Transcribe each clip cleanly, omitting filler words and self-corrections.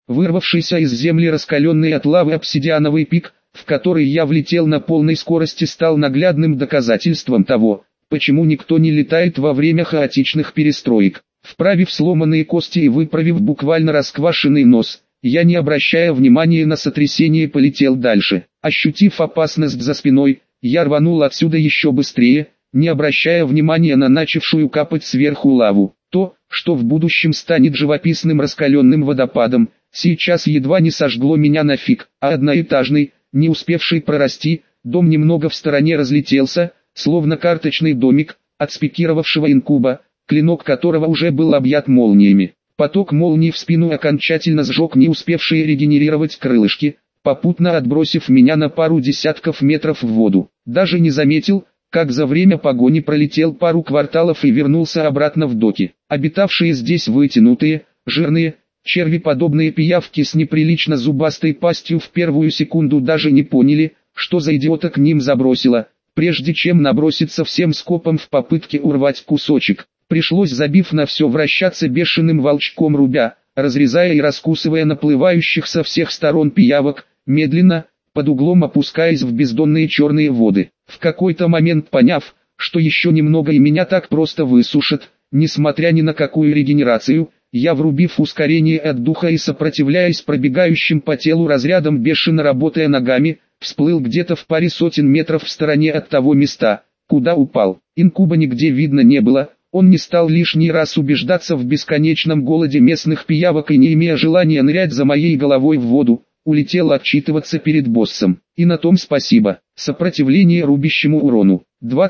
Вырвавшийся из земли раскаленный от лавы обсидиановый пик, в который я влетел на полной скорости, стал наглядным доказательством того, почему никто не летает во время хаотичных перестроек. Вправив сломанные кости и выправив буквально расквашенный нос, я, не обращая внимания на сотрясение, полетел дальше. Ощутив опасность за спиной, я рванул отсюда еще быстрее, не обращая внимания на начавшую капать сверху лаву. То, что в будущем станет живописным раскаленным водопадом, сейчас едва не сожгло меня нафиг, а одноэтажный, не успевший прорасти, дом немного в стороне разлетелся, словно карточный домик, от спикировавшего инкуба, клинок которого уже был объят молниями. Поток молний в спину окончательно сжег не успевшие регенерировать крылышки, попутно отбросив меня на пару десятков метров в воду. Даже не заметил, как за время погони пролетел пару кварталов и вернулся обратно в доки. Обитавшие здесь вытянутые, жирные, червеподобные пиявки с неприлично зубастой пастью в первую секунду даже не поняли, что за идиота к ним забросило, прежде чем наброситься всем скопом в попытке урвать кусочек. Пришлось, забив на все, вращаться бешеным волчком, рубя, разрезая и раскусывая наплывающих со всех сторон пиявок, медленно, под углом опускаясь в бездонные черные воды. В какой-то момент, поняв, что еще немного и меня так просто высушат, несмотря ни на какую регенерацию, я, врубив ускорение от духа и сопротивляясь пробегающим по телу разрядам, бешено работая ногами, всплыл где-то в паре сотен метров в стороне от того места, куда упал. Инкуба нигде видно не было. Он не стал лишний раз убеждаться в бесконечном голоде местных пиявок и, не имея желания нырять за моей головой в воду, улетел отчитываться перед боссом. И на том спасибо. Сопротивление рубящему урону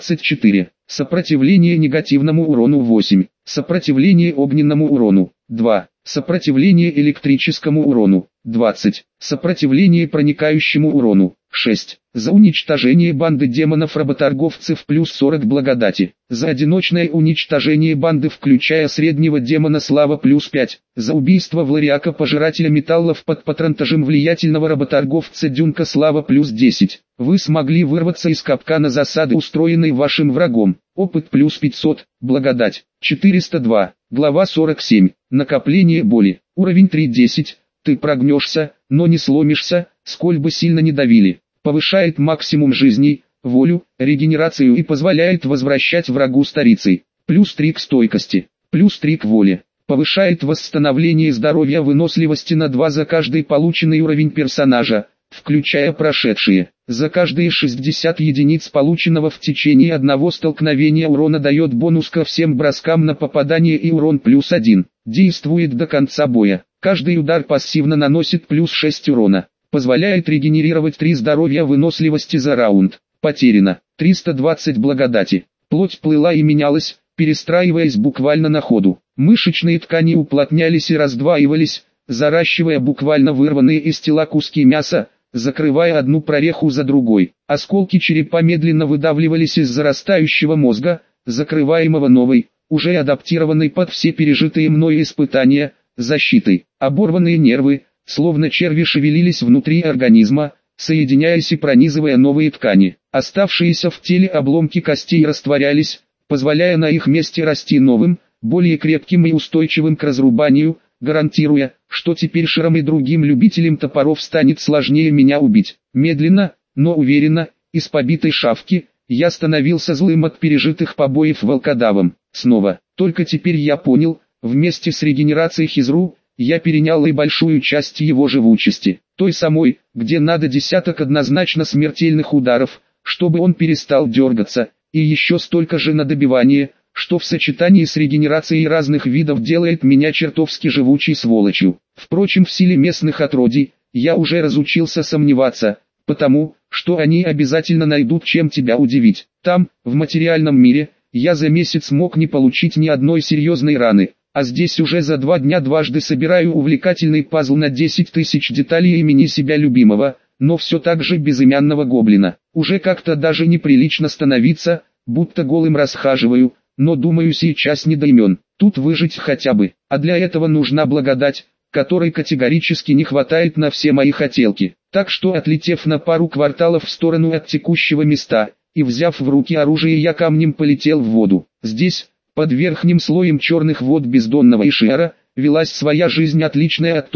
24. Сопротивление негативному урону 8. Сопротивление огненному урону 2. Сопротивление электрическому урону 20. Сопротивление проникающему урону 6. За уничтожение банды демонов-работорговцев плюс 40 благодати. За одиночное уничтожение банды, включая среднего демона, слава плюс 5. За убийство Влариака, пожирателя металлов под патронтажем влиятельного работорговца Дюнка, слава плюс 10. Вы смогли вырваться из капкана засады, устроенной вашим врагом. Опыт плюс 500. Благодать 402. Глава 47. Накопление боли. Уровень 3:10. Ты прогнешься, но не сломишься, сколь бы сильно не давили. Повышает максимум жизней, волю, регенерацию и позволяет возвращать врагу старицей. Плюс 3 к стойкости. Плюс 3 к воле. Повышает восстановление здоровья, выносливости на 2 за каждый полученный уровень персонажа, включая прошедшие. За каждые 60 единиц полученного в течение одного столкновения урона дает бонус ко всем броскам на попадание и урон плюс 1. Действует до конца боя. Каждый удар пассивно наносит плюс 6 урона. Позволяет регенерировать 3 здоровья, выносливости за раунд. Потеряно 320 благодати. Плоть плыла и менялась, перестраиваясь буквально на ходу. Мышечные ткани уплотнялись и раздваивались, заращивая буквально вырванные из тела куски мяса, закрывая одну прореху за другой. Осколки черепа медленно выдавливались из зарастающего мозга, закрываемого новой, уже адаптированной под все пережитые мною испытания, защитой. Оборванные нервы, словно черви, шевелились внутри организма, соединяясь и пронизывая новые ткани. Оставшиеся в теле обломки костей растворялись, позволяя на их месте расти новым, более крепким и устойчивым к разрубанию, гарантируя, что теперь Ширам и другим любителям топоров станет сложнее меня убить. Медленно, но уверенно, из побитой шавки, я становился злым от пережитых побоев волкодавом. Снова, только теперь я понял, вместе с регенерацией Хизру, я перенял и большую часть его живучести. Той самой, где надо десяток однозначно смертельных ударов, чтобы он перестал дергаться, и еще столько же на добивание, что в сочетании с регенерацией разных видов делает меня чертовски живучей сволочью. Впрочем, в силе местных отродий, я уже разучился сомневаться, потому, что они обязательно найдут чем тебя удивить. Там, в материальном мире, я за месяц мог не получить ни одной серьезной раны, а здесь уже за 2 дня дважды собираю увлекательный пазл на 10 тысяч деталей имени себя любимого, но все так же безымянного гоблина. Уже как-то даже неприлично становиться, будто голым расхаживаю, но думаю, сейчас не до имен. Тут выжить хотя бы, а для этого нужна благодать, которой категорически не хватает на все мои хотелки. Так что, отлетев на пару кварталов в сторону от текущего места, и взяв в руки оружие, я камнем полетел в воду. Здесь, под верхним слоем черных вод бездонного Ишиара, велась своя жизнь, отличная от той,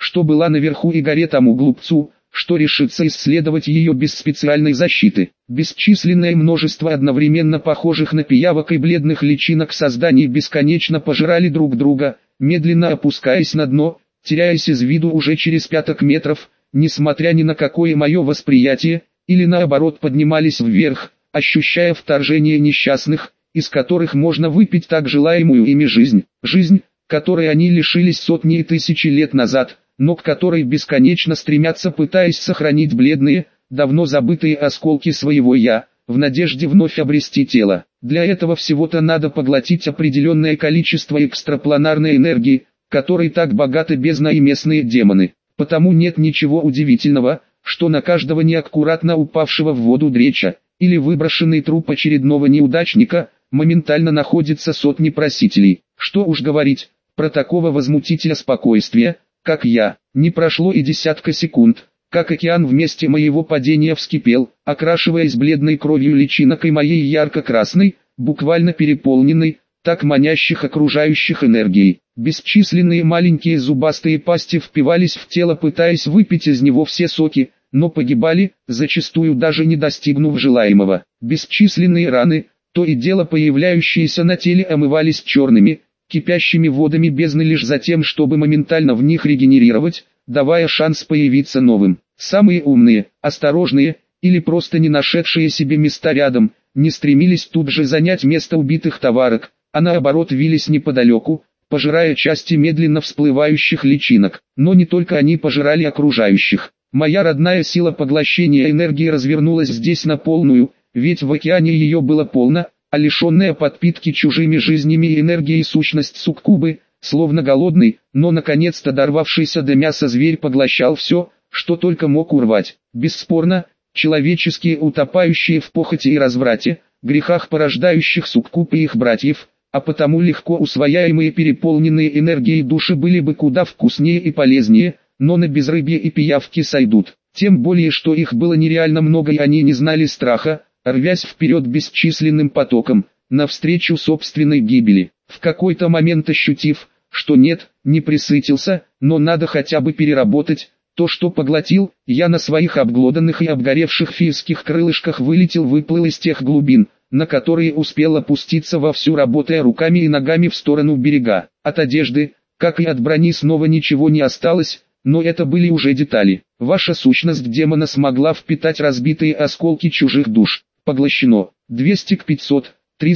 что была наверху, и горе тому глупцу, что решится исследовать ее без специальной защиты. Бесчисленное множество одновременно похожих на пиявок и бледных личинок созданий бесконечно пожирали друг друга, медленно опускаясь на дно, теряясь из виду уже через 5 метров, несмотря ни на какое мое восприятие, или наоборот поднимались вверх, ощущая вторжение несчастных, из которых можно выпить так желаемую ими жизнь, жизнь, которой они лишились сотни и тысячи лет назад, но к которой бесконечно стремятся, пытаясь сохранить бледные, давно забытые осколки своего «я», в надежде вновь обрести тело. Для этого всего-то надо поглотить определенное количество экстрапланарной энергии, которой так богаты бездна и местные демоны. Потому нет ничего удивительного, что на каждого неаккуратно упавшего в воду дреча, или выброшенный труп очередного неудачника, моментально находится сотни просителей. Что уж говорить про такого возмутителя спокойствия, как я. Не прошло и десятка секунд, как океан в месте моего падения вскипел, окрашиваясь бледной кровью личинок и моей ярко-красной, буквально переполненной, так манящих окружающих энергией. Бесчисленные маленькие зубастые пасти впивались в тело, пытаясь выпить из него все соки, но погибали, зачастую даже не достигнув желаемого. Бесчисленные раны, то и дело появляющиеся на теле, омывались черными, кипящими водами бездны лишь за тем, чтобы моментально в них регенерировать, давая шанс появиться новым. Самые умные, осторожные, или просто не нашедшие себе места рядом, не стремились тут же занять место убитых товарок, а наоборот вились неподалеку, пожирая части медленно всплывающих личинок. Но не только они пожирали окружающих. Моя родная сила поглощения энергии развернулась здесь на полную, ведь в океане ее было полно, а лишенная подпитки чужими жизнями и энергией сущность суккубы, словно голодный, но наконец-то дорвавшийся до мяса зверь поглощал все, что только мог урвать. Бесспорно, человеческие, утопающие в похоти и разврате, грехах порождающих суккуб и их братьев, а потому легко усвояемые переполненные энергией души были бы куда вкуснее и полезнее, но на безрыбье и пиявки сойдут. Тем более, что их было нереально много, и они не знали страха, рвясь вперед бесчисленным потоком, навстречу собственной гибели. В какой-то момент ощутив, что нет, не присытился, но надо хотя бы переработать то, что поглотил, я на своих обглоданных и обгоревших фийских крылышках выплыл из тех глубин, на которые успел опуститься вовсю, работая руками и ногами в сторону берега. От одежды, как и от брони, снова ничего не осталось, но это были уже детали. Ваша сущность демона смогла впитать разбитые осколки чужих душ. Поглощено 200 к 500,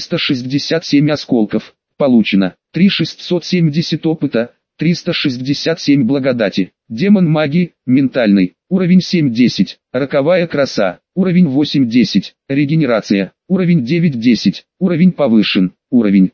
367 осколков. Получено 3670 опыта, 367 благодати. Демон магии, ментальный, уровень 7-10. Роковая краса, уровень 8-10. Регенерация, уровень 9-10. Уровень повышен, уровень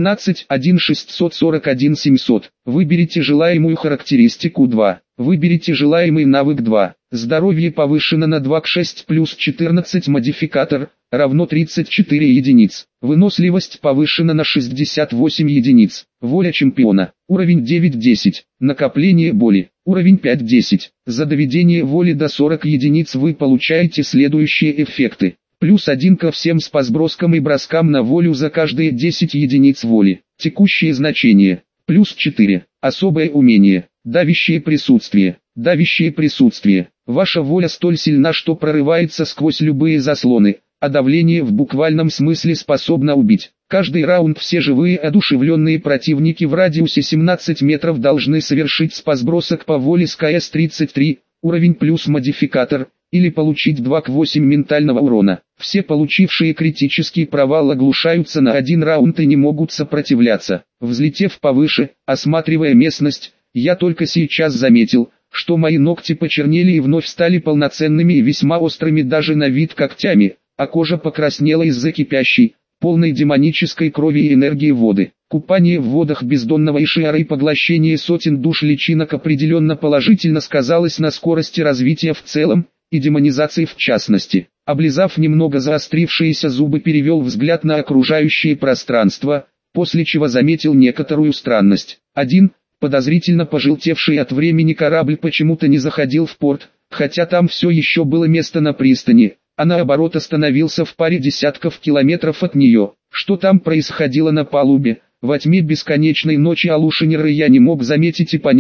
17-1-641-700. Выберите желаемую характеристику 2. Выберите желаемый навык 2. Здоровье повышено на 2 к 6 плюс 14, модификатор, равно 34 единиц. Выносливость повышена на 68 единиц. Воля чемпиона, уровень 9-10. Накопление боли, уровень 5-10. За доведение воли до 40 единиц вы получаете следующие эффекты. Плюс 1 ко всем спасброскам и броскам на волю за каждые 10 единиц воли. Текущие значения. Плюс 4. Особое умение. Давящее присутствие. Давящее присутствие. Ваша воля столь сильна, что прорывается сквозь любые заслоны, а давление в буквальном смысле способно убить. Каждый раунд все живые одушевленные противники в радиусе 17 метров должны совершить спасбросок по воле с КС-33, уровень плюс модификатор, или получить 2 к 8 ментального урона. Все получившие критический провал оглушаются на 1 раунд и не могут сопротивляться. Взлетев повыше, осматривая местность, я только сейчас заметил, что мои ногти почернели и вновь стали полноценными и весьма острыми даже на вид когтями, а кожа покраснела из-за кипящей, полной демонической крови и энергии воды. Купание в водах бездонного Ишиара и поглощение сотен душ личинок определенно положительно сказалось на скорости развития в целом, и демонизации в частности. Облизав немного заострившиеся зубы, перевел взгляд на окружающее пространство, после чего заметил некоторую странность. Один, подозрительно пожелтевший от времени корабль почему-то не заходил в порт, хотя там все еще было место на пристани, а наоборот остановился в паре десятков километров от нее. Что там происходило на палубе, во тьме бесконечной ночи Алушинера я не мог заметить и понять,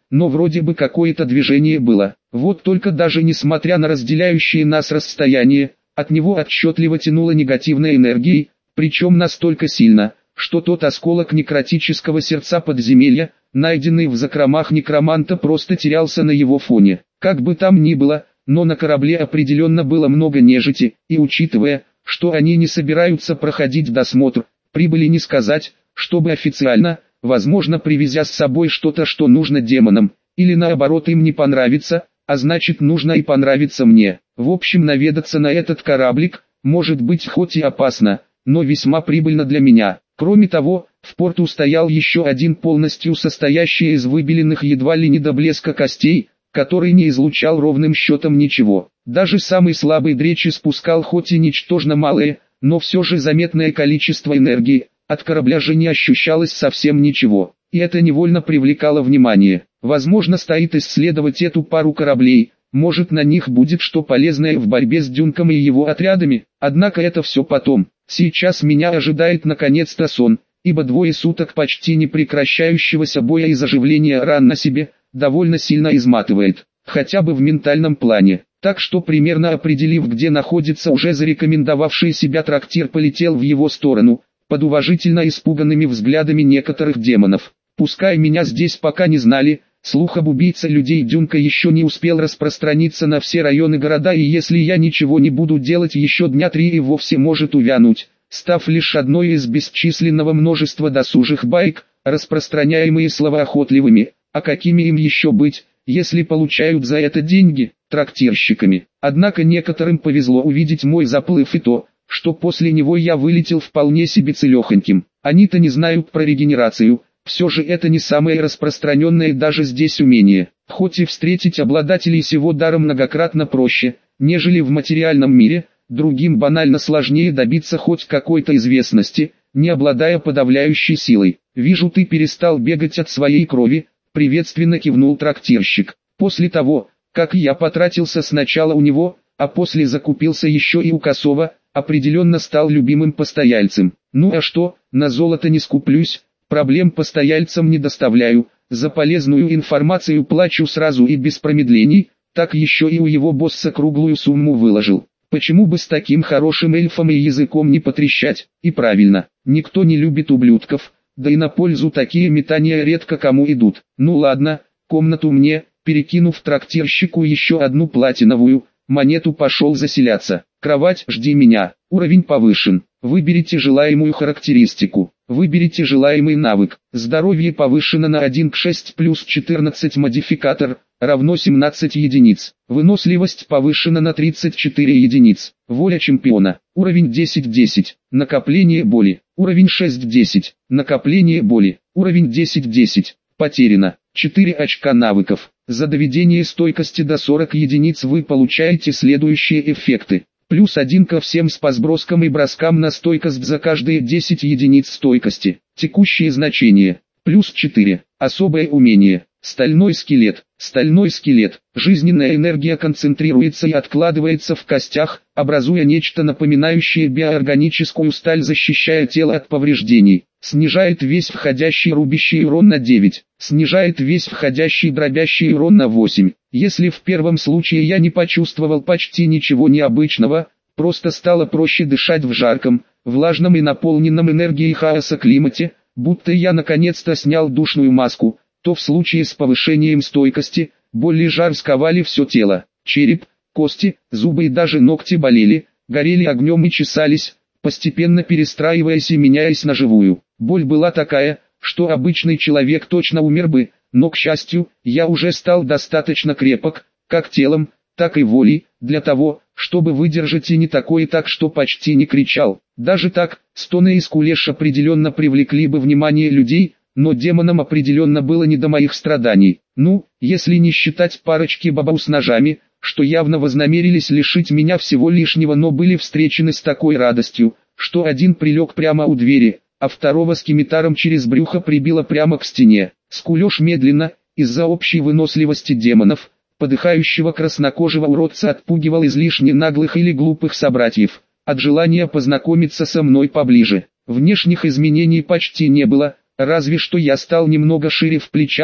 но вроде бы какое-то движение было. Вот только даже несмотря на разделяющие нас расстояние, от него отчетливо тянуло негативной энергией, причем настолько сильно, что тот осколок некротического сердца подземелья, найденный в закромах некроманта, просто терялся на его фоне. Как бы там ни было, но на корабле определенно было много нежити, и учитывая, что они не собираются проходить досмотр, прибыли не сказать, чтобы официально, возможно привезя с собой что-то, что нужно демонам, или наоборот им не понравится, а значит нужно и понравиться мне. В общем, наведаться на этот кораблик, может быть хоть и опасно, но весьма прибыльно для меня. Кроме того, в порту стоял еще один полностью состоящий из выбеленных едва ли не до блеска костей, который не излучал ровным счетом ничего. Даже самый слабый дречь испускал хоть и ничтожно малое, но все же заметное количество энергии, от корабля же не ощущалось совсем ничего, и это невольно привлекало внимание. Возможно, стоит исследовать эту пару кораблей, может на них будет что полезное в борьбе с Дюнком и его отрядами, однако это все потом. Сейчас меня ожидает наконец-то сон, ибо 2 суток почти не прекращающегося боя и заживления ран на себе, довольно сильно изматывает, хотя бы в ментальном плане. Так что примерно определив, где находится уже зарекомендовавший себя трактир, полетел в его сторону, под уважительно испуганными взглядами некоторых демонов. Пускай меня здесь пока не знали, слух об убийце людей Дюнка еще не успел распространиться на все районы города, и если я ничего не буду делать еще дня 3 и вовсе может увянуть, став лишь одной из бесчисленного множества досужих байк, распространяемые словоохотливыми, а какими им еще быть, если получают за это деньги, трактирщиками. Однако некоторым повезло увидеть мой заплыв и то, что после него я вылетел вполне себе целехоньким. Они-то не знают про регенерацию, все же это не самое распространенное даже здесь умение. Хоть и встретить обладателей сего дара многократно проще, нежели в материальном мире, другим банально сложнее добиться хоть какой-то известности, не обладая подавляющей силой. «Вижу, ты перестал бегать от своей крови», — приветственно кивнул трактирщик. «После того, как я потратился сначала у него, а после закупился еще и у Косова, определенно стал любимым постояльцем. Ну а что, на золото не скуплюсь, проблем постояльцам не доставляю, за полезную информацию плачу сразу и без промедлений, так еще и у его босса круглую сумму выложил. Почему бы с таким хорошим эльфом и языком не потрещать? И правильно, никто не любит ублюдков, да и на пользу такие метания редко кому идут. Ну ладно, комнату мне», перекинув трактирщику еще одну платиновую монету, пошел заселяться. «Кровать, жди меня. Уровень повышен. Выберите желаемую характеристику. Выберите желаемый навык. Здоровье повышено на 1 к 6 плюс 14 модификатор, равно 17 единиц. Выносливость повышена на 34 единиц. Воля чемпиона. Уровень 10-10. Накопление боли. Уровень 6-10. Накопление боли. Уровень 10-10. Потеряно 4 очка навыков. За доведение стойкости до 40 единиц вы получаете следующие эффекты. Плюс 1 ко всем спасброскам и броскам на стойкость за каждые 10 единиц стойкости. Текущие значения. Плюс 4. Особое умение. Стальной скелет. Стальной скелет. Жизненная энергия концентрируется и откладывается в костях, образуя нечто напоминающее биоорганическую сталь, защищая тело от повреждений. Снижает весь входящий рубящий урон на 9. Снижает весь входящий дробящий урон на 8. Если в первом случае я не почувствовал почти ничего необычного, просто стало проще дышать в жарком, влажном и наполненном энергией хаоса климате, будто я наконец-то снял душную маску, то в случае с повышением стойкости, боль и жар сковали все тело. Череп, кости, зубы и даже ногти болели, горели огнем и чесались, постепенно перестраиваясь и меняясь на живую. Боль была такая, что обычный человек точно умер бы, но, к счастью, я уже стал достаточно крепок, как телом, так и волей, для того, чтобы выдержать и не такое, так что почти не кричал. Даже так, стоны и скулеж определенно привлекли бы внимание людей, но демонам определенно было не до моих страданий. Ну, если не считать парочки бабау с ножами, что явно вознамерились лишить меня всего лишнего, но были встречены с такой радостью, что один прилег прямо у двери, а второго скимитаром через брюхо прибило прямо к стене. Скулеж медленно, из-за общей выносливости демонов, подыхающего краснокожего уродца отпугивал излишне наглых или глупых собратьев, от желания познакомиться со мной поближе. Внешних изменений почти не было, разве что я стал немного шире в плечах,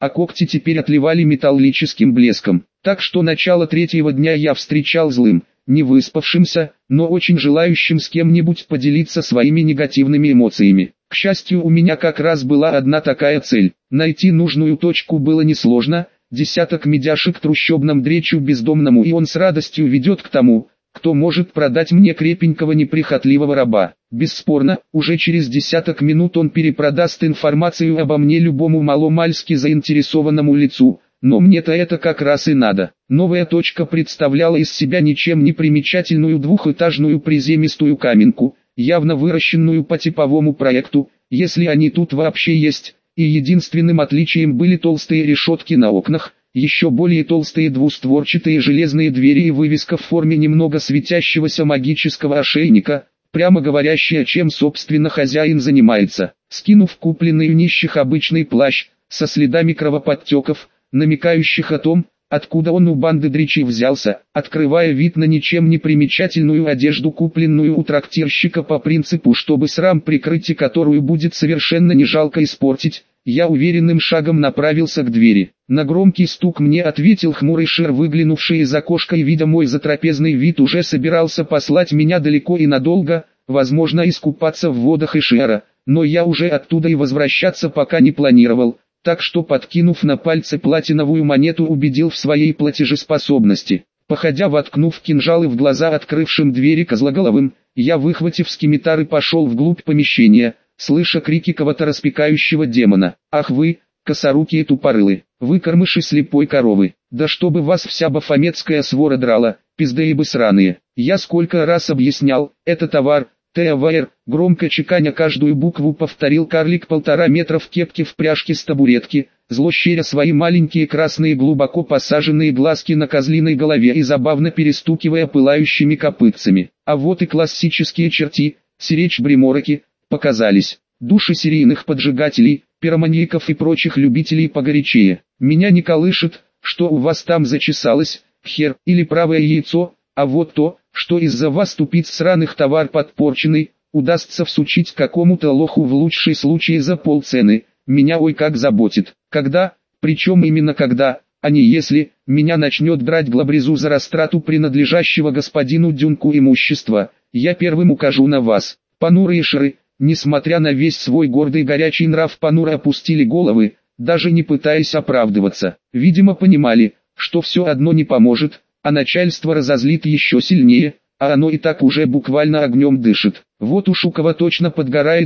а когти теперь отливали металлическим блеском. Так что начало третьего дня я встречал злым, не выспавшимся, но очень желающим с кем-нибудь поделиться своими негативными эмоциями. К счастью, у меня как раз была одна такая цель. Найти нужную точку было несложно, десяток медяшек трущобным дречу бездомному, и он с радостью ведет к тому, кто может продать мне крепенького неприхотливого раба. Бесспорно, уже через десяток минут он перепродаст информацию обо мне любому маломальски заинтересованному лицу, но мне-то это как раз и надо. Новая точка представляла из себя ничем не примечательную двухэтажную приземистую каменку, явно выращенную по типовому проекту, если они тут вообще есть, и единственным отличием были толстые решетки на окнах, еще более толстые двустворчатые железные двери и вывеска в форме немного светящегося магического ошейника, прямо говорящая, чем собственно хозяин занимается. Скинув купленный у нищих обычный плащ, со следами кровоподтеков, намекающих о том, откуда он у банды дричей взялся, открывая вид на ничем не примечательную одежду, купленную у трактирщика по принципу, чтобы срам прикрыть и которую будет совершенно не жалко испортить, я уверенным шагом направился к двери. На громкий стук мне ответил хмурый шер, выглянувший из окошка, и, видя мой затрапезный вид, уже собирался послать меня далеко и надолго, возможно, искупаться в водах Ишера, но я уже оттуда и возвращаться пока не планировал, так что, подкинув на пальцы платиновую монету, убедил в своей платежеспособности. Походя, воткнув кинжалы в глаза открывшим двери козлоголовым, я, выхватив скимитар, и пошел вглубь помещения, слыша крики кого-то распекающего демона. «Ах вы, косорукие тупорылы, вы кормыши слепой коровы, да чтобы вас вся бафометская свора драла, пиздаебы сраные! Я сколько раз объяснял, это товар, ТАВР», громко чеканя каждую букву повторил карлик 1,5 метра в кепке в пряжке с табуретки, зло щеря свои маленькие красные глубоко посаженные глазки на козлиной голове и забавно перестукивая пылающими копытцами. А вот и классические черти, сиречь-бремороки, показались. Души серийных поджигателей, пироманьяков и прочих любителей погорячее. Меня не колышет, что у вас там зачесалось, хер или правое яйцо, а вот то, что из-за вас тупиц сраных товар подпорченный, удастся всучить какому-то лоху в лучшей случае за полцены, меня ой как заботит. Когда, причем именно когда, а не если, меня начнет драть глабрезу за растрату принадлежащего господину Дюнку имущества, я первым укажу на вас. Понурые шеры, несмотря на весь свой гордый горячий нрав, понуро опустили головы, даже не пытаясь оправдываться. Видимо, понимали, что все одно не поможет, а начальство разозлит еще сильнее, а оно и так уже буквально огнем дышит. Вот уж у кого точно подгорает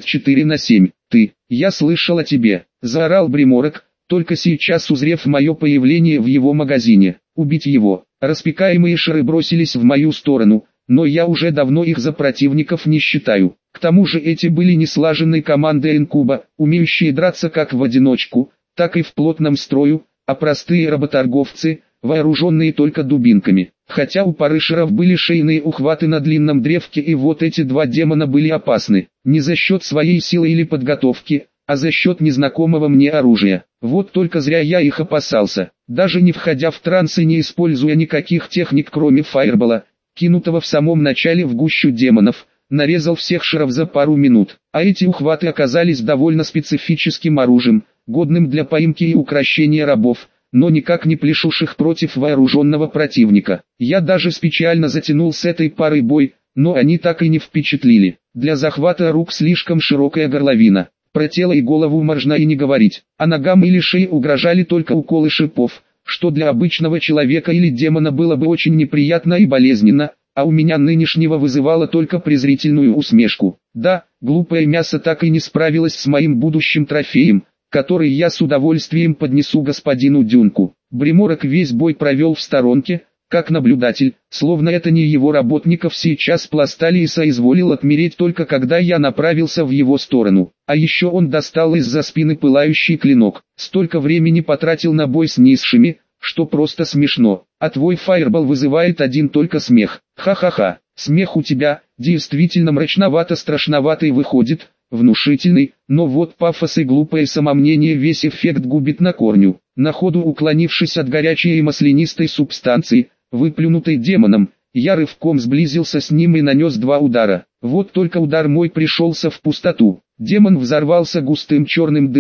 24/7. «Ты, я слышал о тебе», — заорал Бреморок, только сейчас узрев мое появление в его магазине. «Убить его!» Распекаемые шеры бросились в мою сторону, но я уже давно их за противников не считаю. К тому же эти были не слаженной командой инкуба, умеющие драться как в одиночку, так и в плотном строю, а простые работорговцы, вооруженные только дубинками. Хотя у парышеров были шейные ухваты на длинном древке, и вот эти два демона были опасны, не за счет своей силы или подготовки, а за счет незнакомого мне оружия. Вот только зря я их опасался, даже не входя в транс и не используя никаких техник кроме фаербола, кинутого в самом начале в гущу демонов, нарезал всех шеров за пару минут. А эти ухваты оказались довольно специфическим оружием, годным для поимки и укрощения рабов, но никак не плешущих против вооруженного противника. Я даже специально затянул с этой парой бой, но они так и не впечатлили. Для захвата рук слишком широкая горловина. Про тело и голову можно и не говорить, а ногам или шее угрожали только уколы шипов, что для обычного человека или демона было бы очень неприятно и болезненно, а у меня нынешнего вызывало только презрительную усмешку. Да, глупое мясо так и не справилось с моим будущим трофеем, который я с удовольствием поднесу господину Дюнку. Бреморок весь бой провел в сторонке, как наблюдатель, словно это не его работников сейчас пластали, и соизволил отмереть только когда я направился в его сторону. А еще он достал из-за спины пылающий клинок. Столько времени потратил на бой с низшими, что просто смешно. А твой фаербол вызывает один только смех. Ха-ха-ха, смех у тебя действительно мрачновато-страшноватый выходит, внушительный, но вот пафос и глупое самомнение весь эффект губит на корню. На ходу уклонившись от горячей и маслянистой субстанции, выплюнутой демоном, я рывком сблизился с ним и нанес 2 удара. Вот только удар мой пришелся в пустоту. Демон взорвался густым черным дымом,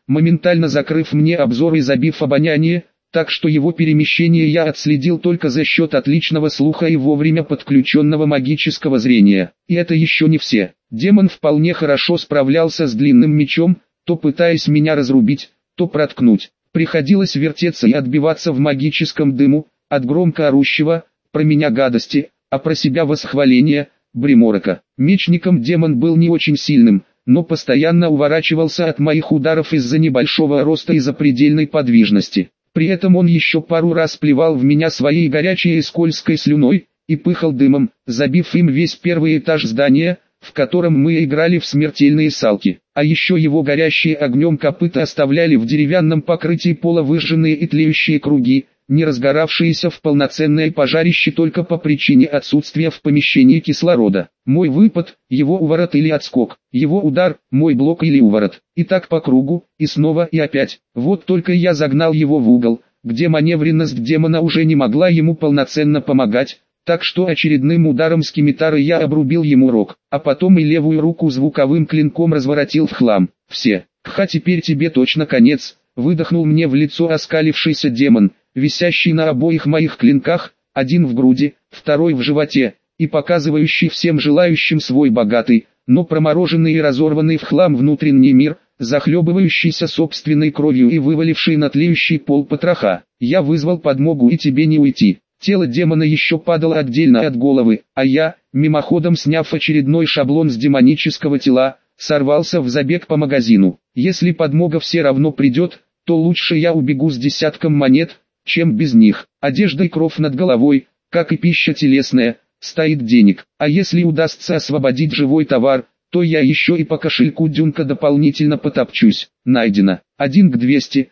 моментально закрыв мне обзор и забив обоняние, так что его перемещение я отследил только за счет отличного слуха и вовремя подключенного магического зрения. И это еще не все. Демон вполне хорошо справлялся с длинным мечом, то пытаясь меня разрубить, то проткнуть. Приходилось вертеться и отбиваться в магическом дыму, от громко орущего, про меня гадости, а про себя восхваления, Бриморока. Мечником демон был не очень сильным, но постоянно уворачивался от моих ударов из-за небольшого роста и запредельной подвижности. При этом он еще пару раз плевал в меня своей горячей и скользкой слюной, и пыхал дымом, забив им весь первый этаж здания, в котором мы играли в смертельные салки. А еще его горящие огнем копыта оставляли в деревянном покрытии пола выжженные и тлеющие круги, не разгоравшиеся в полноценное пожарище только по причине отсутствия в помещении кислорода. Мой выпад, его уворот или отскок, его удар, мой блок или уворот. И так по кругу, и снова и опять. Вот только я загнал его в угол, где маневренность демона уже не могла ему полноценно помогать, так что очередным ударом скимитары я обрубил ему рог, а потом и левую руку звуковым клинком разворотил в хлам. Все, ха, теперь тебе точно конец, выдохнул мне в лицо оскалившийся демон, висящий на обоих моих клинках, один в груди, второй в животе, и показывающий всем желающим свой богатый, но промороженный и разорванный в хлам внутренний мир, захлебывающийся собственной кровью и вываливший на тлеющий пол потроха. Я вызвал подмогу, и тебе не уйти. Тело демона еще падало отдельно от головы, а я, мимоходом сняв очередной шаблон с демонического тела, сорвался в забег по магазину. Если подмога все равно придет, то лучше я убегу с десятком монет, чем без них. Одежда и кров над головой, как и пища телесная, стоит денег. А если удастся освободить живой товар, то я еще и по кошельку Дюнка дополнительно потопчусь. Найдено. 1 к 200.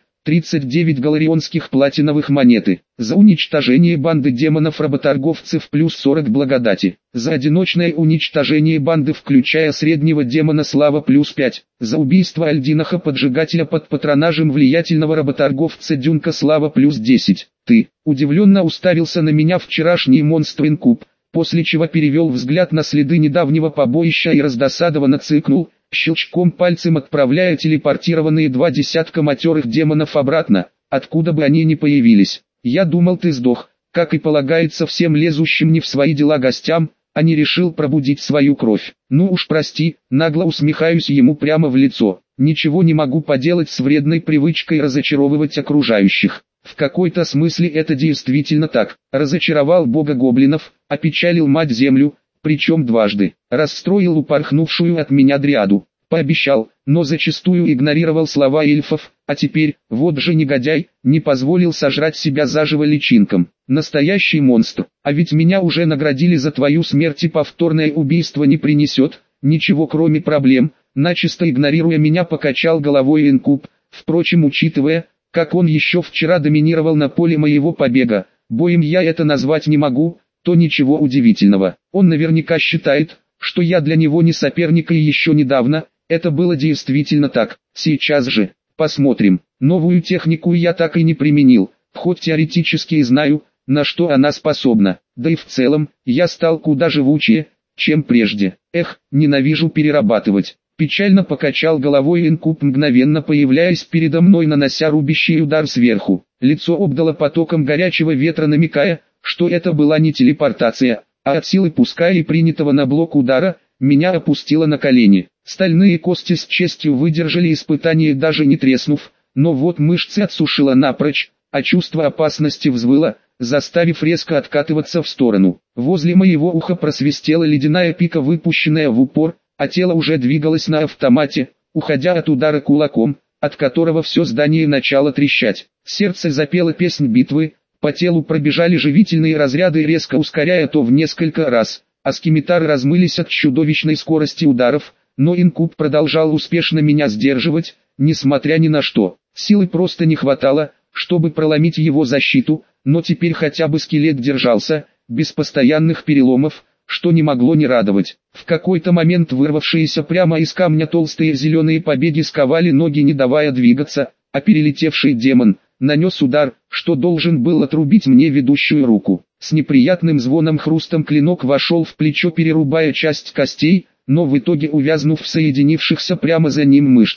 39 галарионских платиновых монеты. За уничтожение банды демонов-работорговцев плюс 40 благодати. За одиночное уничтожение банды включая среднего демона слава плюс 5. За убийство Альдинаха-поджигателя под патронажем влиятельного работорговца Дюнка слава плюс 10. Ты удивленно уставился на меня вчерашний монстр-инкуб, после чего перевел взгляд на следы недавнего побоища и раздосадованно цыкнул, щелчком пальцем отправляя телепортированные 2 десятка матерых демонов обратно, откуда бы они ни появились. Я думал, ты сдох, как и полагается всем лезущим не в свои дела гостям, а не решил пробудить свою кровь. Ну уж прости, нагло усмехаюсь ему прямо в лицо. Ничего не могу поделать с вредной привычкой разочаровывать окружающих. В какой-то смысле это действительно так. Разочаровал бога гоблинов, опечалил мать землю, причем дважды. Расстроил упорхнувшую от меня дриаду. Пообещал, но зачастую игнорировал слова эльфов, а теперь, вот же негодяй, не позволил сожрать себя заживо личинком. Настоящий монстр, а ведь меня уже наградили за твою смерть, и повторное убийство не принесет ничего кроме проблем. Начисто игнорируя меня, покачал головой инкуб, впрочем, учитывая, как он еще вчера доминировал на поле моего побега, боем я это назвать не могу, то ничего удивительного. Он наверняка считает, что я для него не соперник, и еще недавно это было действительно так. Сейчас же, посмотрим. Новую технику я так и не применил, хоть теоретически и знаю, на что она способна. Да и в целом, я стал куда живучее, чем прежде. Эх, ненавижу перерабатывать. Печально покачал головой инкуб, мгновенно появляясь передо мной, нанося рубящий удар сверху. Лицо обдало потоком горячего ветра, намекая, что это была не телепортация, а от силы пускай и принятого на блок удара, меня опустило на колени. Стальные кости с честью выдержали испытание, даже не треснув, но вот мышцы отсушило напрочь, а чувство опасности взвыло, заставив резко откатываться в сторону. Возле моего уха просвистела ледяная пика, выпущенная в упор, а тело уже двигалось на автомате, уходя от удара кулаком, от которого все здание начало трещать. Сердце запело песнь битвы, по телу пробежали живительные разряды, резко ускоряя то в несколько раз, а скимитары размылись от чудовищной скорости ударов, но инкуб продолжал успешно меня сдерживать, несмотря ни на что. Силы просто не хватало, чтобы проломить его защиту, но теперь хотя бы скелет держался, без постоянных переломов, что не могло не радовать. В какой-то момент вырвавшиеся прямо из камня толстые зеленые побеги сковали ноги, не давая двигаться, а перелетевший демон нанес удар, что должен был отрубить мне ведущую руку. С неприятным звоном-хрустом клинок вошел в плечо, перерубая часть костей, но в итоге увязнув в соединившихся прямо за ним мышцах.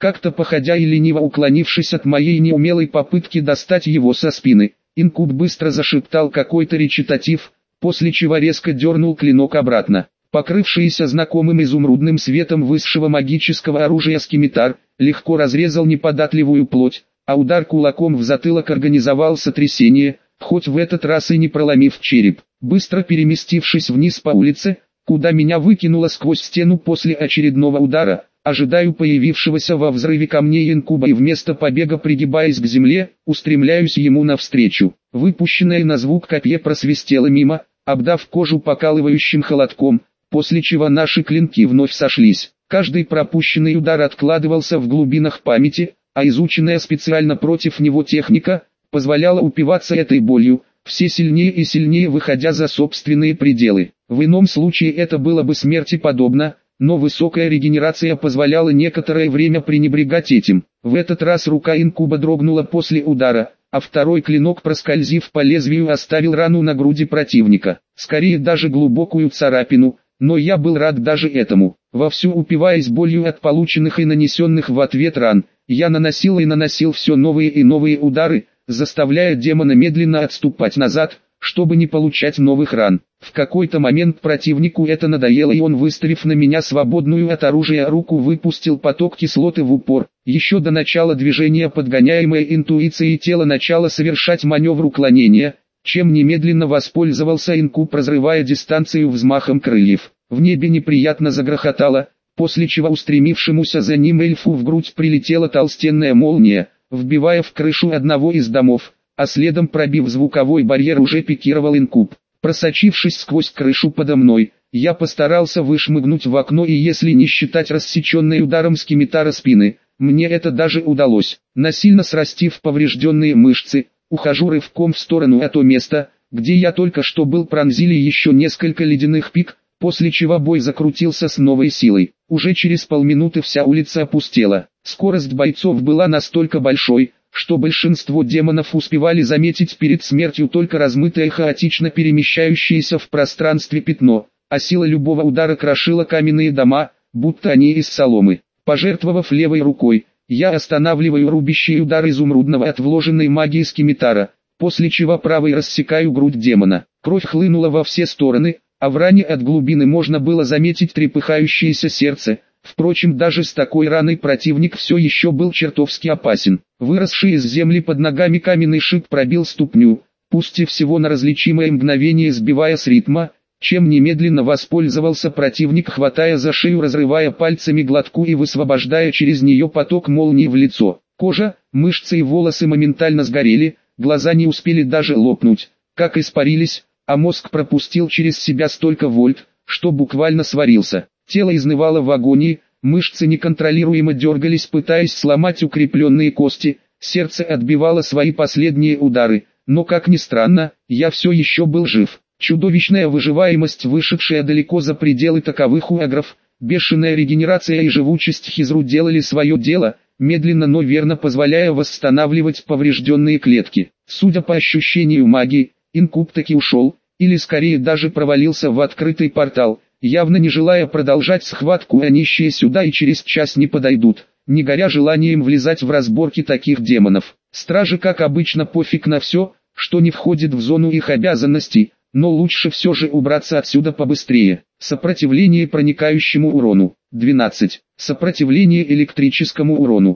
Как-то походя и лениво уклонившись от моей неумелой попытки достать его со спины, инкуб быстро зашептал какой-то речитатив, после чего резко дернул клинок обратно. Покрывшийся знакомым изумрудным светом высшего магического оружия скимитар, легко разрезал неподатливую плоть, а удар кулаком в затылок организовал сотрясение, хоть в этот раз и не проломив череп. Быстро переместившись вниз по улице, куда меня выкинуло сквозь стену после очередного удара, ожидаю появившегося во взрыве камней инкуба и вместо побега пригибаясь к земле, устремляюсь ему навстречу. Выпущенное на звук копье просвистело мимо, обдав кожу покалывающим холодком, после чего наши клинки вновь сошлись. Каждый пропущенный удар откладывался в глубинах памяти, а изученная специально против него техника позволяла упиваться этой болью, все сильнее и сильнее выходя за собственные пределы. В ином случае это было бы смерти подобно, но высокая регенерация позволяла некоторое время пренебрегать этим. В этот раз рука инкуба дрогнула после удара, а второй клинок, проскользив по лезвию, оставил рану на груди противника. Скорее даже глубокую царапину, но я был рад даже этому. Вовсю упиваясь болью от полученных и нанесенных в ответ ран, я наносил и наносил все новые и новые удары, заставляя демона медленно отступать назад, чтобы не получать новых ран. В какой-то момент противнику это надоело, и он, выставив на меня свободную от оружия руку, выпустил поток кислоты в упор. Еще до начала движения, подгоняемое интуицией тела, начало совершать маневр уклонения, чем немедленно воспользовался инкуб, разрывая дистанцию взмахом крыльев. В небе неприятно загрохотало, после чего устремившемуся за ним эльфу в грудь прилетела толстенная молния, вбивая в крышу одного из домов, а следом, пробив звуковой барьер, уже пикировал инкуб. Просочившись сквозь крышу подо мной, я постарался вышмыгнуть в окно, и если не считать рассеченной ударом скимитара спины, мне это даже удалось. Насильно срастив поврежденные мышцы, ухожу рывком в сторону от того места, где я только что был, пронзили еще несколько ледяных пик, после чего бой закрутился с новой силой. Уже через полминуты вся улица опустела. Скорость бойцов была настолько большой, что большинство демонов успевали заметить перед смертью только размытое хаотично перемещающееся в пространстве пятно, а сила любого удара крошила каменные дома, будто они из соломы. Пожертвовав левой рукой, я останавливаю рубящий удар изумрудного от вложенной магии скимитара, после чего правой рассекаю грудь демона. Кровь хлынула во все стороны, а в ране от глубины можно было заметить трепыхающееся сердце. Впрочем, даже с такой раной противник все еще был чертовски опасен. Выросший из земли под ногами каменный шип пробил ступню, пусть и всего на различимое мгновение сбивая с ритма, чем немедленно воспользовался противник, хватая за шею, разрывая пальцами глотку и высвобождая через нее поток молнии в лицо. Кожа, мышцы и волосы моментально сгорели, глаза не успели даже лопнуть, как испарились, а мозг пропустил через себя столько вольт, что буквально сварился. Тело изнывало в агонии, мышцы неконтролируемо дергались, пытаясь сломать укрепленные кости, сердце отбивало свои последние удары, но, как ни странно, я все еще был жив. Чудовищная выживаемость, вышедшая далеко за пределы таковых у агров, бешеная регенерация и живучесть Хизру делали свое дело, медленно, но верно позволяя восстанавливать поврежденные клетки. Судя по ощущению магии, инкуб таки ушел, или скорее даже провалился в открытый портал. Явно не желая продолжать схватку, они сюда и через час не подойдут, не горя желанием влезать в разборки таких демонов. Стражи, как обычно, пофиг на все, что не входит в зону их обязанностей, но лучше все же убраться отсюда побыстрее. Сопротивление проникающему урону 12. Сопротивление электрическому урону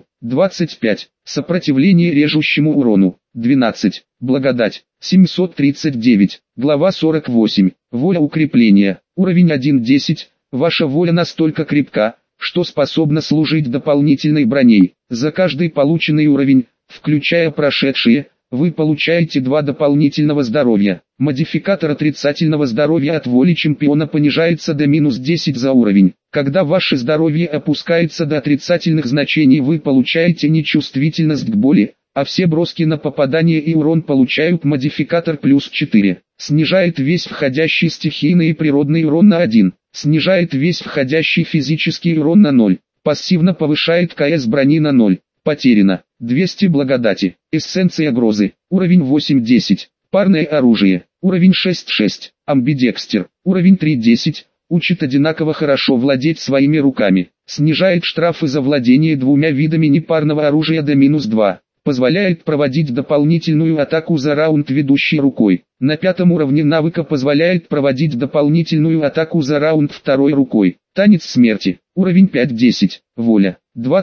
25. Сопротивление режущему урону 12. Благодать 739. Глава 48. Воля укрепления. Уровень 1.10. Ваша воля настолько крепка, что способна служить дополнительной броней. За каждый полученный уровень, включая прошедшие, вы получаете 2 дополнительного здоровья. Модификатор отрицательного здоровья от воли чемпиона понижается до -10 за уровень. Когда ваше здоровье опускается до отрицательных значений, вы получаете нечувствительность к боли, а все броски на попадание и урон получают модификатор +4. Снижает весь входящий стихийный и природный урон на 1. Снижает весь входящий физический урон на 0. Пассивно повышает КС брони на 0. Потеряно 200 благодати. Эссенция грозы. Уровень 8-10. Парное оружие. Уровень 6-6. Амбидекстер. Уровень 3-10. учит одинаково хорошо владеть своими руками, снижает штрафы за владение двумя видами непарного оружия до -2, позволяет проводить дополнительную атаку за раунд ведущей рукой. На 5-м уровне навыка позволяет проводить дополнительную атаку за раунд второй рукой. Танец смерти, уровень 5-10, воля,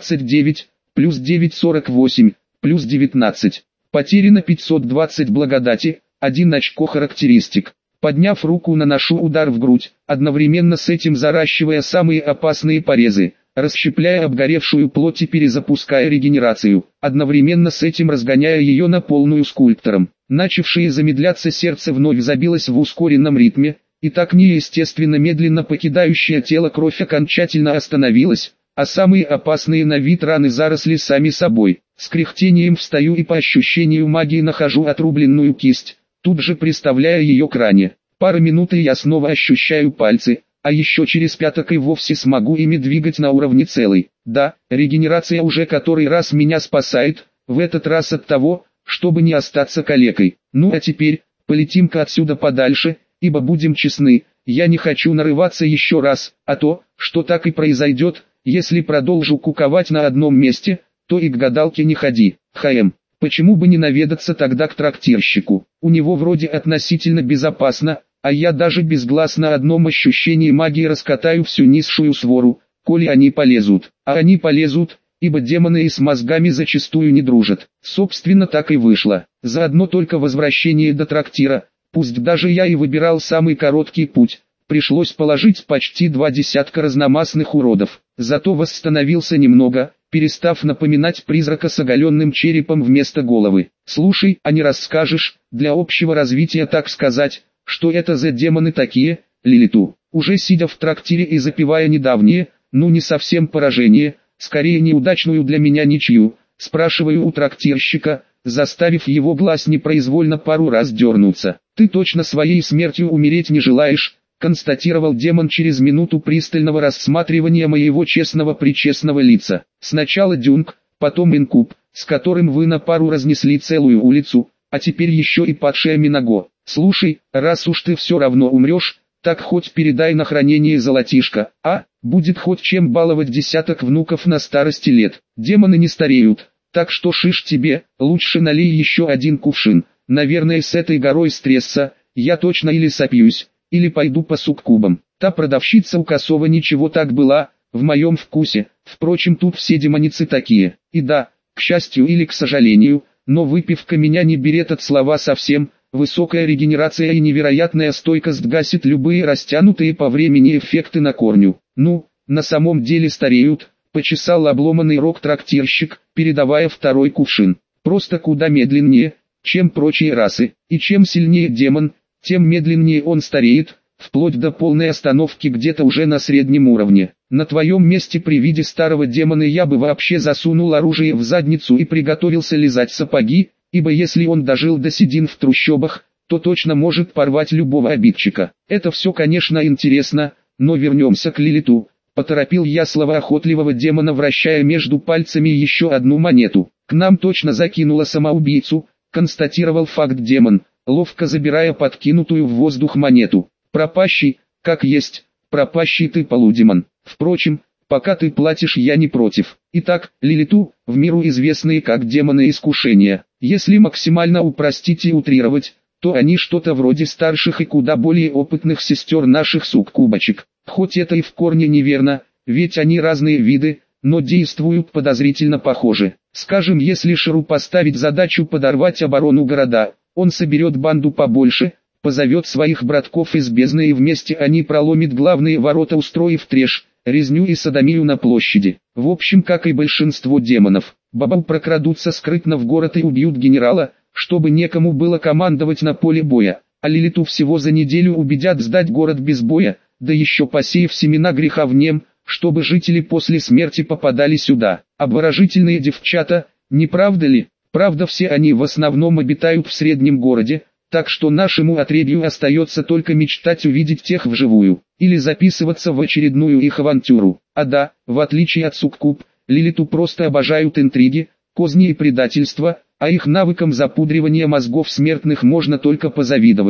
29, плюс 9-48, плюс 19. Потеряно 520 благодати, 1 очко характеристик. Подняв руку, наношу удар в грудь, одновременно с этим заращивая самые опасные порезы, расщепляя обгоревшую плоть и перезапуская регенерацию, одновременно с этим разгоняя ее на полную скульптором. Начавшее замедляться сердце вновь забилось в ускоренном ритме, и так неестественно медленно покидающее тело кровь окончательно остановилась, а самые опасные на вид раны заросли сами собой. С кряхтением встаю и по ощущению магии нахожу отрубленную кисть, тут же приставляя ее к ране. Пара минут и я снова ощущаю пальцы, а еще через пяток и вовсе смогу ими двигать на уровне целой. Да, регенерация уже который раз меня спасает, в этот раз от того, чтобы не остаться калекой. Ну а теперь, полетим-ка отсюда подальше, ибо будем честны, я не хочу нарываться еще раз, а то, что так и произойдет, если продолжу куковать на одном месте, то и к гадалке не ходи. Почему бы не наведаться тогда к трактирщику? У него вроде относительно безопасно, а я даже без глаз на одном ощущении магии раскатаю всю низшую свору, коли они полезут. А они полезут, ибо демоны и с мозгами зачастую не дружат. Собственно так и вышло. За одно только возвращение до трактира, пусть даже я и выбирал самый короткий путь, пришлось положить почти 20 разномастных уродов. Зато восстановился немного, перестав напоминать призрака с оголенным черепом вместо головы. Слушай, а не расскажешь, для общего развития так сказать, что это за демоны такие, Лилиту? Уже сидя в трактире и запивая недавнее, ну не совсем поражение, скорее неудачную для меня ничью, спрашиваю у трактирщика, заставив его глаз непроизвольно пару раз дернуться. Ты точно своей смертью умереть не желаешь? Констатировал демон через минуту пристального рассматривания моего честного-причестного лица. Сначала Дюнг, потом Инкуб, с которым вы на пару разнесли целую улицу, а теперь еще и падшая Минаго. Слушай, раз уж ты все равно умрешь, так хоть передай на хранение золотишко, а, будет хоть чем баловать десяток внуков на старости лет. Демоны не стареют, так что шиш тебе, лучше налей еще один кувшин. Наверное с этой горой стресса, я точно или сопьюсь, или пойду по суккубам. Та продавщица у Косова ничего так была, в моем вкусе, впрочем тут все демоницы такие. И да, к счастью или к сожалению, но выпивка меня не берет от слова совсем, высокая регенерация и невероятная стойкость гасит любые растянутые по времени эффекты на корню. Ну, на самом деле стареют, почесал обломанный рог трактирщик, передавая второй кувшин. Просто куда медленнее, чем прочие расы, и чем сильнее демон, тем медленнее он стареет, вплоть до полной остановки где-то уже на среднем уровне. На твоем месте при виде старого демона я бы вообще засунул оружие в задницу и приготовился лизать сапоги, ибо если он дожил до седин в трущобах, то точно может порвать любого обидчика. Это все конечно интересно, но вернемся к Лилиту. Поторопил я словоохотливого демона, вращая между пальцами еще одну монету. К нам точно закинула самоубийцу, констатировал факт демон, ловко забирая подкинутую в воздух монету. Пропащий, как есть, пропащий ты, полудемон. Впрочем, пока ты платишь, я не против. Итак, Лилиту, в миру известные как демоны искушения. Если максимально упростить и утрировать, то они что-то вроде старших и куда более опытных сестер наших суккубочек. Хоть это и в корне неверно, ведь они разные виды, но действуют подозрительно похоже. Скажем, если Ширу поставить задачу подорвать оборону города, он соберет банду побольше, позовет своих братков из бездны и вместе они проломят главные ворота, устроив треш, резню и содомию на площади. В общем, как и большинство демонов, Бабау прокрадутся скрытно в город и убьют генерала, чтобы некому было командовать на поле боя, а Лилиту всего за неделю убедят сдать город без боя, да еще посеяв семена греха в нем, чтобы жители после смерти попадали сюда. Обворожительные девчата, не правда ли? Правда, все они в основном обитают в среднем городе, так что нашему отребью остается только мечтать увидеть тех вживую, или записываться в очередную их авантюру. А да, в отличие от суккуб, Лилиту просто обожают интриги, козни и предательство, а их навыкам запудривания мозгов смертных можно только позавидовать.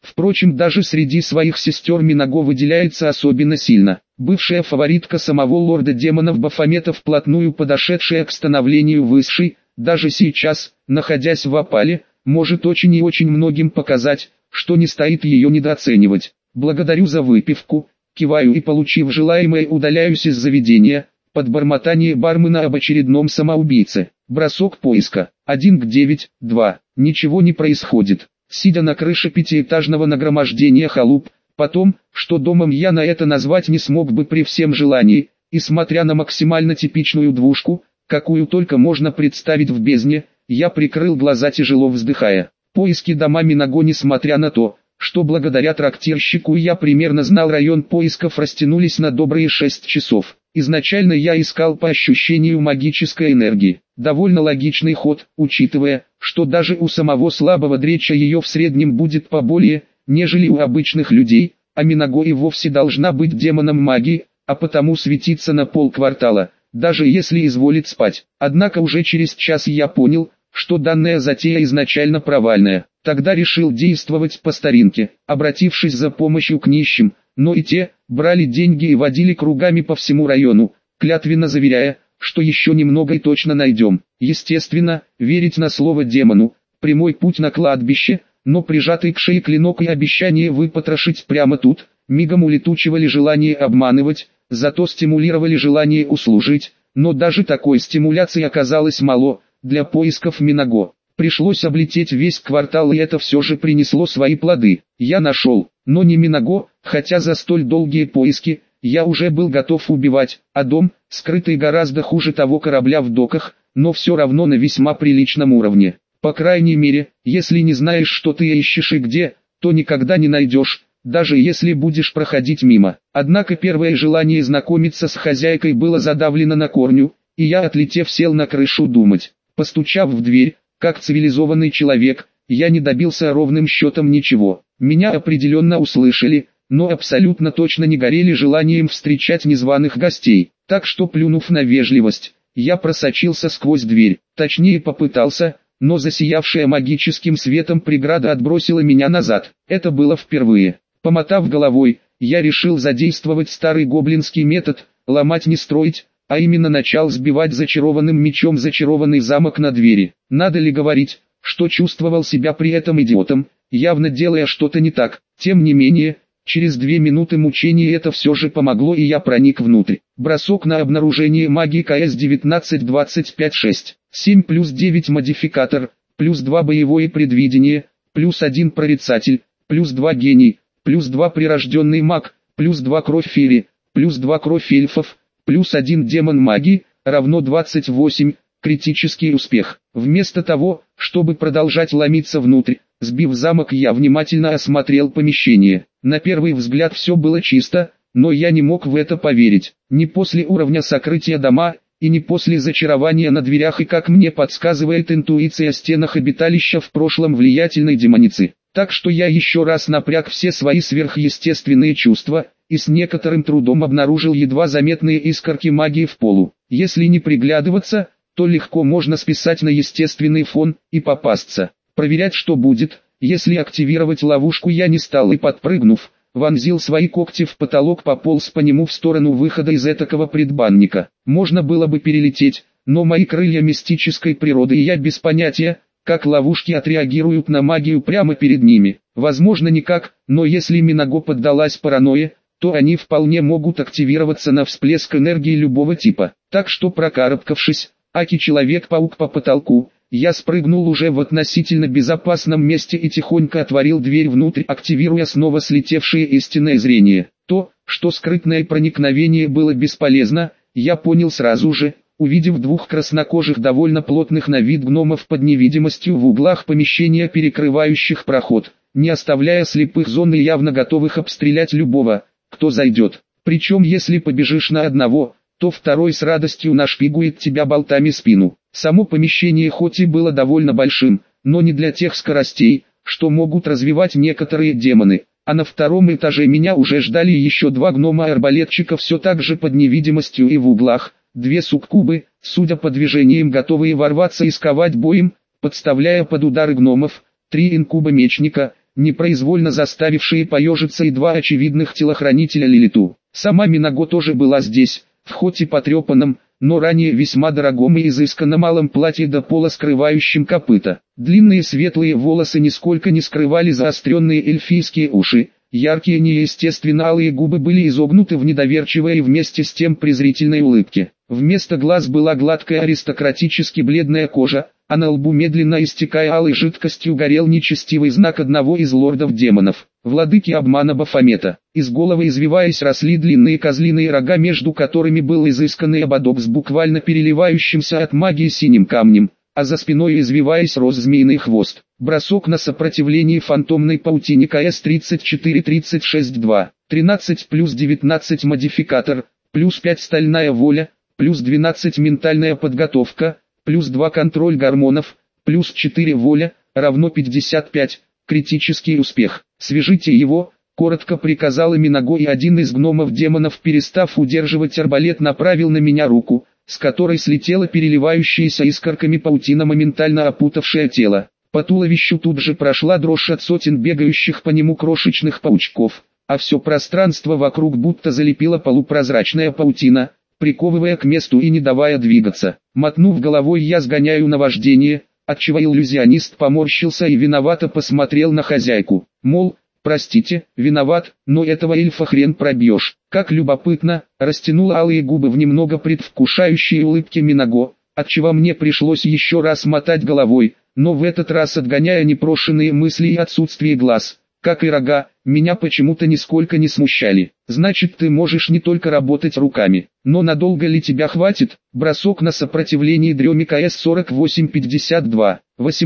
Впрочем, даже среди своих сестер Минаго выделяется особенно сильно. Бывшая фаворитка самого лорда демонов Бафомета, вплотную подошедшая к становлению высшей, даже сейчас, находясь в опале, может очень и очень многим показать, что не стоит ее недооценивать. Благодарю за выпивку, киваю и, получив желаемое, удаляюсь из заведения, под бормотание бармена об очередном самоубийце. Бросок поиска. 1 к 9, 2. Ничего не происходит. Сидя на крыше пятиэтажного нагромождения халуп, потом, что домом я на это назвать не смог бы при всем желании, и смотря на максимально типичную двушку, какую только можно представить в бездне, я прикрыл глаза, тяжело вздыхая. Поиски дома Минаго, несмотря на то, что благодаря трактирщику я примерно знал район поисков, растянулись на добрые 6 часов. Изначально я искал по ощущению магической энергии. Довольно логичный ход, учитывая, что даже у самого слабого дреча ее в среднем будет поболее, нежели у обычных людей, а Минаго и вовсе должна быть демоном магии, а потому светиться на полквартала, даже если изволит спать. Однако уже через час я понял, что данная затея изначально провальная. Тогда решил действовать по старинке, обратившись за помощью к нищим, но и те брали деньги и водили кругами по всему району, клятвенно заверяя, что еще немного и точно найдем. Естественно, верить на слово демону – прямой путь на кладбище, но прижатый к шее клинок и обещание выпотрошить прямо тут, мигом улетучивали желание обманывать, зато стимулировали желание услужить, но даже такой стимуляции оказалось мало для поисков Минаго. Пришлось облететь весь квартал, и это все же принесло свои плоды. Я нашел, но не Минаго, хотя за столь долгие поиски я уже был готов убивать, а дом, скрытый гораздо хуже того корабля в доках, но все равно на весьма приличном уровне. По крайней мере, если не знаешь, что ты ищешь и где, то никогда не найдешь, даже если будешь проходить мимо. Однако первое желание знакомиться с хозяйкой было задавлено на корню, и я, отлетев, сел на крышу думать. Постучав в дверь, как цивилизованный человек, я не добился ровным счетом ничего. Меня определенно услышали, но абсолютно точно не горели желанием встречать незваных гостей. Так что, плюнув на вежливость, я просочился сквозь дверь, точнее попытался, но засиявшая магическим светом преграда отбросила меня назад. Это было впервые. Помотав головой, я решил задействовать старый гоблинский метод «ломать не строить», а именно начал сбивать зачарованным мечом зачарованный замок на двери. Надо ли говорить, что чувствовал себя при этом идиотом, явно делая что-то не так. Тем не менее, через 2 минуты мучений это все же помогло, и я проник внутрь. Бросок на обнаружение магии КС 19-25-6. 7 плюс 9 модификатор, плюс 2 боевое предвидение, плюс 1 прорицатель, плюс 2 гений, плюс 2 прирожденный маг, плюс 2 кровь феи, плюс 2 кровь эльфов, плюс 1 демон магии, равно 28, критический успех. Вместо того, чтобы продолжать ломиться внутрь, сбив замок, я внимательно осмотрел помещение. На первый взгляд все было чисто, но я не мог в это поверить. Не после уровня сокрытия дома, и не после зачарования на дверях, и, как мне подсказывает интуиция, стенах обиталища в прошлом влиятельной демоницы. Так что я еще раз напряг все свои сверхъестественные чувства, и с некоторым трудом обнаружил едва заметные искорки магии в полу. Если не приглядываться, то легко можно списать на естественный фон и попасться. Проверять, что будет, если активировать ловушку, я не стал и, подпрыгнув, вонзил свои когти в потолок, пополз по нему в сторону выхода из этакого предбанника. Можно было бы перелететь, но мои крылья мистической природы, и я без понятия, как ловушки отреагируют на магию прямо перед ними. Возможно, никак, но если Минаго поддалась паранойе, то они вполне могут активироваться на всплеск энергии любого типа. Так что, прокарабкавшись, аки Человек-паук по потолку, я спрыгнул уже в относительно безопасном месте и тихонько отворил дверь внутрь, активируя снова слетевшее истинное зрение. То, что скрытное проникновение было бесполезно, я понял сразу же, увидев 2 краснокожих довольно плотных на вид гномов под невидимостью в углах помещения, перекрывающих проход, не оставляя слепых зон и явно готовых обстрелять любого, кто зайдет. Причем если побежишь на одного, то второй с радостью нашпигует тебя болтами спину. Само помещение хоть и было довольно большим, но не для тех скоростей, что могут развивать некоторые демоны. А на 2-м этаже меня уже ждали еще 2 гнома-арбалетчика, все так же под невидимостью, и в углах 2 суккубы, судя по движениям, готовые ворваться и сковать боем, подставляя под удары гномов, 3 инкуба-мечника, непроизвольно заставившие поежиться и два очевидных телохранителя Лилиту. Сама Минаго тоже была здесь, в хоть и потрепанном, но ранее весьма дорогом и изысканно малом платье до пола скрывающем копыта. Длинные светлые волосы нисколько не скрывали заостренные эльфийские уши, яркие неестественно алые губы были изогнуты в недоверчивой и вместе с тем презрительной улыбке. Вместо глаз была гладкая аристократически бледная кожа, а на лбу медленно истекая алой жидкостью горел нечестивый знак одного из лордов-демонов, владыки обмана Бафомета. Из головы извиваясь росли длинные козлиные рога, между которыми был изысканный ободок с буквально переливающимся от магии синим камнем, а за спиной извиваясь рос змеиный хвост. Бросок на сопротивлении фантомной паутине КС 34-36-2, 13 плюс 19 модификатор, плюс 5 стальная воля, плюс 12 ментальная подготовка, плюс 2 контроль гормонов, плюс 4 воля, равно 55, критический успех. Свяжите его, коротко приказала Минаго, и один из гномов-демонов, перестав удерживать арбалет, направил на меня руку, с которой слетела переливающаяся искорками паутина, моментально опутавшая тело. По туловищу тут же прошла дрожь от сотен бегающих по нему крошечных паучков, а все пространство вокруг будто залепила полупрозрачная паутина, приковывая к месту и не давая двигаться. Мотнув головой, я сгоняю наваждение, отчего иллюзионист поморщился и виновато посмотрел на хозяйку. Мол, простите, виноват, но этого эльфа хрен пробьешь. Как любопытно, растянула алые губы в немного предвкушающей улыбке Минаго, отчего мне пришлось еще раз мотать головой, но в этот раз отгоняя непрошенные мысли и отсутствие глаз. Как и рога, меня почему-то нисколько не смущали. Значит, ты можешь не только работать руками, но надолго ли тебя хватит? Бросок на сопротивлении дреме КС 48-52,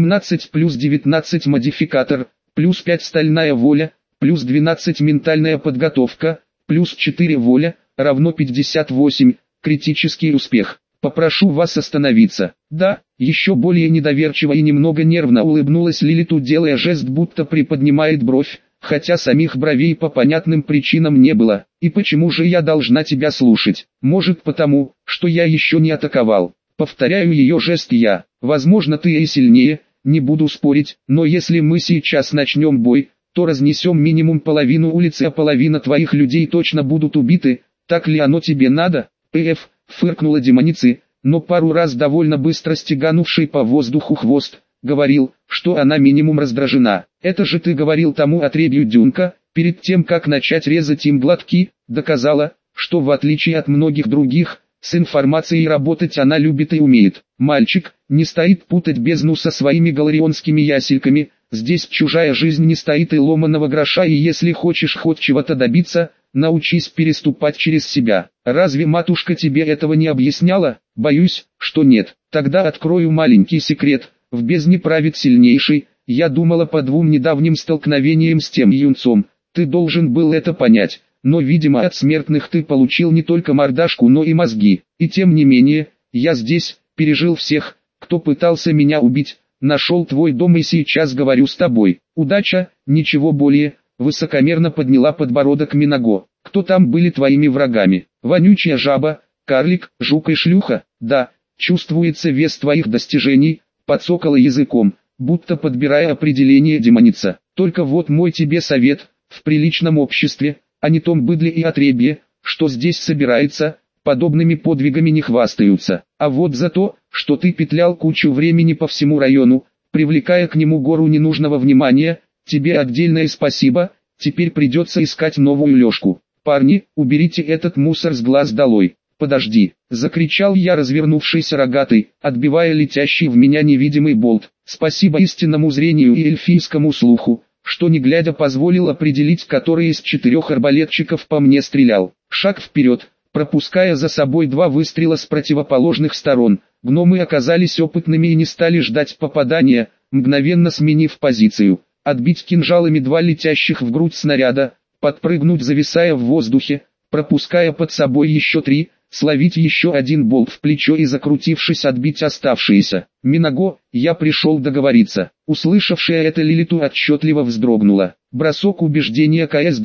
18 плюс 19 модификатор, плюс 5 стальная воля, плюс 12 ментальная подготовка, плюс 4 воля, равно 58, критический успех. Попрошу вас остановиться. Да, еще более недоверчиво и немного нервно улыбнулась Лилиту, делая жест, будто приподнимает бровь, хотя самих бровей по понятным причинам не было. И почему же я должна тебя слушать? Может, потому, что я еще не атаковал. Повторяю ее жест я. Возможно, ты и сильнее, не буду спорить, но если мы сейчас начнем бой, то разнесем минимум половину улицы, а половина твоих людей точно будут убиты. Так ли оно тебе надо? Фыркнула демоница, но пару раз довольно быстро стеганувший по воздуху хвост, говорил, что она минимум раздражена. Это же ты говорил тому отребью Дюнка, перед тем как начать резать им глотки, доказала, что в отличие от многих других, с информацией работать она любит и умеет. Мальчик, не стоит путать бездну со своими галарионскими ясельками, здесь чужая жизнь не стоит и ломаного гроша, и если хочешь хоть чего-то добиться, научись переступать через себя. Разве матушка тебе этого не объясняла? Боюсь, что нет. Тогда открою маленький секрет. В бездне правит сильнейший. Я думала, по двум недавним столкновениям с тем юнцом, ты должен был это понять. Но, видимо, от смертных ты получил не только мордашку, но и мозги. И тем не менее, я здесь, пережил всех, кто пытался меня убить, нашел твой дом и сейчас говорю с тобой. Удача, ничего более. Высокомерно подняла подбородок Минаго. Кто там были твоими врагами? Вонючая жаба, карлик, жук и шлюха? Да, чувствуется вес твоих достижений, подсокала языком, будто подбирая определение демоница. Только вот мой тебе совет, в приличном обществе, а не том быдле и отребье, что здесь собирается, подобными подвигами не хвастаются. А вот за то, что ты петлял кучу времени по всему району, привлекая к нему гору ненужного внимания, тебе отдельное спасибо, теперь придется искать новую лёжку. Парни, уберите этот мусор с глаз долой. Подожди, закричал я, развернувшийся рогатый, отбивая летящий в меня невидимый болт. Спасибо истинному зрению и эльфийскому слуху, что не глядя позволил определить, который из 4 арбалетчиков по мне стрелял. Шаг вперед, пропуская за собой 2 выстрела с противоположных сторон. Гномы оказались опытными и не стали ждать попадания, мгновенно сменив позицию. Отбить кинжалами 2 летящих в грудь снаряда, подпрыгнуть, зависая в воздухе, пропуская под собой еще 3, словить еще 1 болт в плечо и, закрутившись, отбить оставшиеся. Минаго, я пришел договориться. Услышавшая это Лилиту отчетливо вздрогнула. Бросок убеждения КС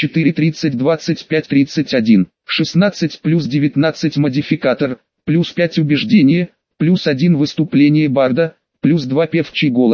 24-30-25-31, 16 плюс 19 модификатор, плюс 5 убеждения, плюс 1 выступление барда, плюс 2 певчий голос,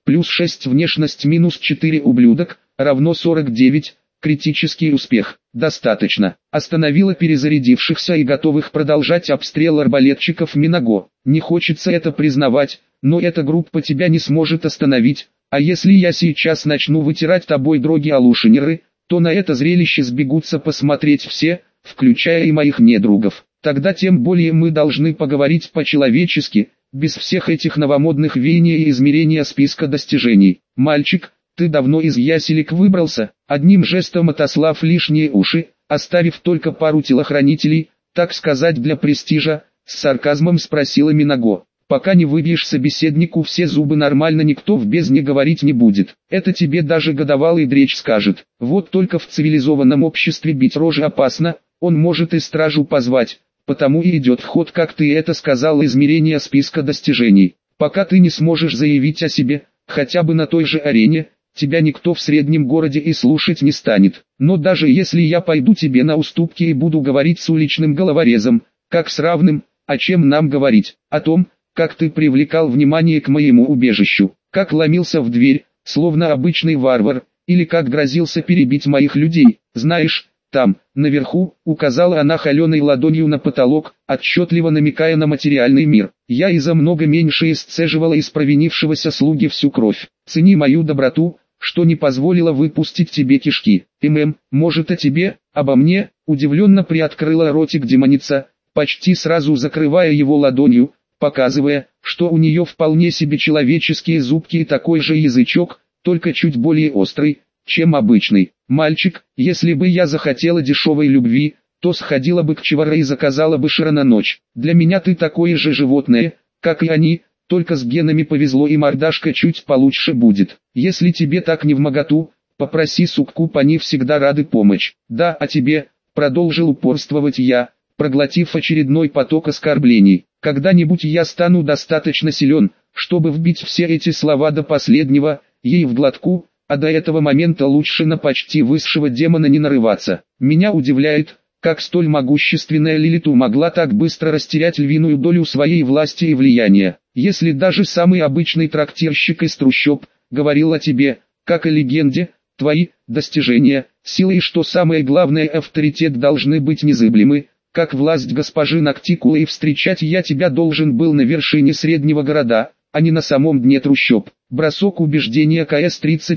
плюс 6 внешность минус 4 ублюдок, равно 49, критический успех. Достаточно. Остановила перезарядившихся и готовых продолжать обстрел арбалетчиков Минаго. Не хочется это признавать, но эта группа тебя не сможет остановить, а если я сейчас начну вытирать тобой дроги алушинеры, то на это зрелище сбегутся посмотреть все, включая и моих недругов. Тогда тем более мы должны поговорить по-человечески, без всех этих новомодных веяний и измерения списка достижений. Мальчик, ты давно из яселек выбрался? Одним жестом отослав лишние уши, оставив только пару телохранителей, так сказать для престижа, с сарказмом спросила Минаго. Пока не выбьешь собеседнику все зубы нормально, никто в бездне говорить не будет. Это тебе даже годовалый дречь скажет. Вот только в цивилизованном обществе бить рожи опасно, он может и стражу позвать, потому и идет в ход, как ты это сказал, измерение списка достижений. Пока ты не сможешь заявить о себе, хотя бы на той же арене, тебя никто в среднем городе и слушать не станет. Но даже если я пойду тебе на уступки и буду говорить с уличным головорезом, как с равным, о чем нам говорить? О том, как ты привлекал внимание к моему убежищу, как ломился в дверь, словно обычный варвар, или как грозился перебить моих людей. Знаешь, там, наверху, указала она холеной ладонью на потолок, отчетливо намекая на материальный мир. Я и за много меньше исцеживала из провинившегося слуги всю кровь. Цени мою доброту, что не позволила выпустить тебе кишки. Может о тебе, обо мне? Удивленно приоткрыла ротик демоница, почти сразу закрывая его ладонью, показывая, что у нее вполне себе человеческие зубки и такой же язычок, только чуть более острый, чем обычный. Мальчик, если бы я захотела дешевой любви, то сходила бы к Чеваре и заказала бы Шира на ночь. Для меня ты такое же животное, как и они, только с генами повезло и мордашка чуть получше будет. Если тебе так невмоготу, попроси суккуб, они всегда рады помочь. Да, а тебе, продолжил упорствовать я, проглотив очередной поток оскорблений. Когда-нибудь я стану достаточно силен, чтобы вбить все эти слова до последнего, ей в глотку, а до этого момента лучше на почти высшего демона не нарываться. Меня удивляет, как столь могущественная Лилиту могла так быстро растерять львиную долю своей власти и влияния. Если даже самый обычный трактирщик из трущоб говорил о тебе, как о легенде, твои достижения, силы и, что самое главное, авторитет должны быть незыблемы, как власть госпожи Ноктикулы, и встречать я тебя должен был на вершине среднего города, а не на самом дне трущоб. Бросок убеждения КС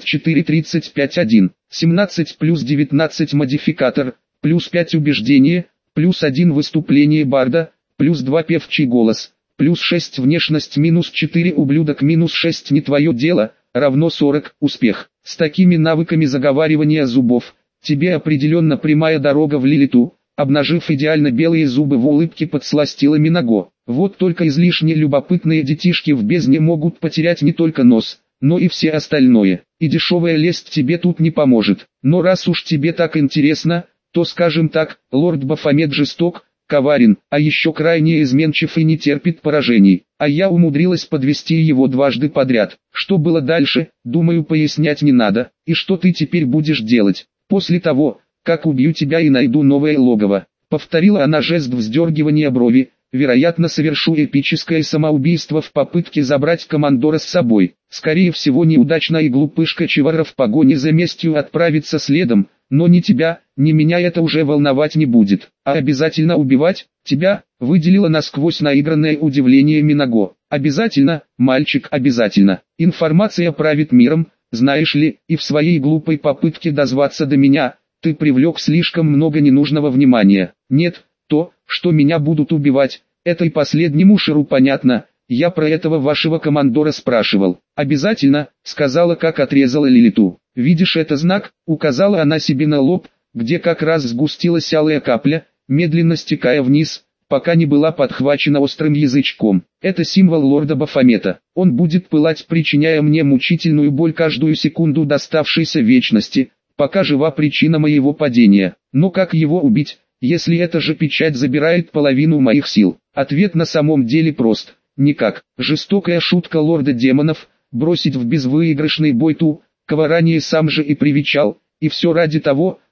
34-35-1, 17 плюс 19 модификатор, плюс 5 убеждение, плюс 1 выступление барда, плюс 2 певчий голос, плюс 6 внешность минус 4 ублюдок минус 6 не твое дело, равно 40 успех. С такими навыками заговаривания зубов, тебе определенно прямая дорога в Лилиту. Обнажив идеально белые зубы в улыбке, подсластила Минаго. Вот только излишне любопытные детишки в бездне могут потерять не только нос, но и все остальное. И дешевая лесть тебе тут не поможет. Но раз уж тебе так интересно, то скажем так, лорд Бафомет жесток, коварен, а еще крайне изменчив и не терпит поражений. А я умудрилась подвести его дважды подряд. Что было дальше, думаю, пояснять не надо. И что ты теперь будешь делать? После того, как убью тебя и найду новое логово. Повторила она жест вздергивания брови, вероятно, совершу эпическое самоубийство в попытке забрать командора с собой. Скорее всего, неудачно, и глупышка Чевара в погоне за местью отправится следом, но ни тебя, ни меня это уже волновать не будет. А обязательно убивать тебя, выделила насквозь наигранное удивление Минаго. Обязательно, мальчик, обязательно. Информация правит миром, знаешь ли, и в своей глупой попытке дозваться до меня ты привлек слишком много ненужного внимания. Нет, то, что меня будут убивать, это и последнему Ширу понятно, я про этого вашего командора спрашивал. Обязательно, сказала, как отрезала Лилиту. Видишь это знак, указала она себе на лоб, где как раз сгустилась алая капля, медленно стекая вниз, пока не была подхвачена острым язычком. Это символ лорда Бафомета. Он будет пылать, причиняя мне мучительную боль каждую секунду доставшейся вечности, пока жива причина моего падения. Но как его убить, если эта же печать забирает половину моих сил? Ответ на самом деле прост. Никак. Жестокая шутка лорда демонов, бросить в безвыигрышный бой ту, кого ранее сам же и привечал, и все ради того,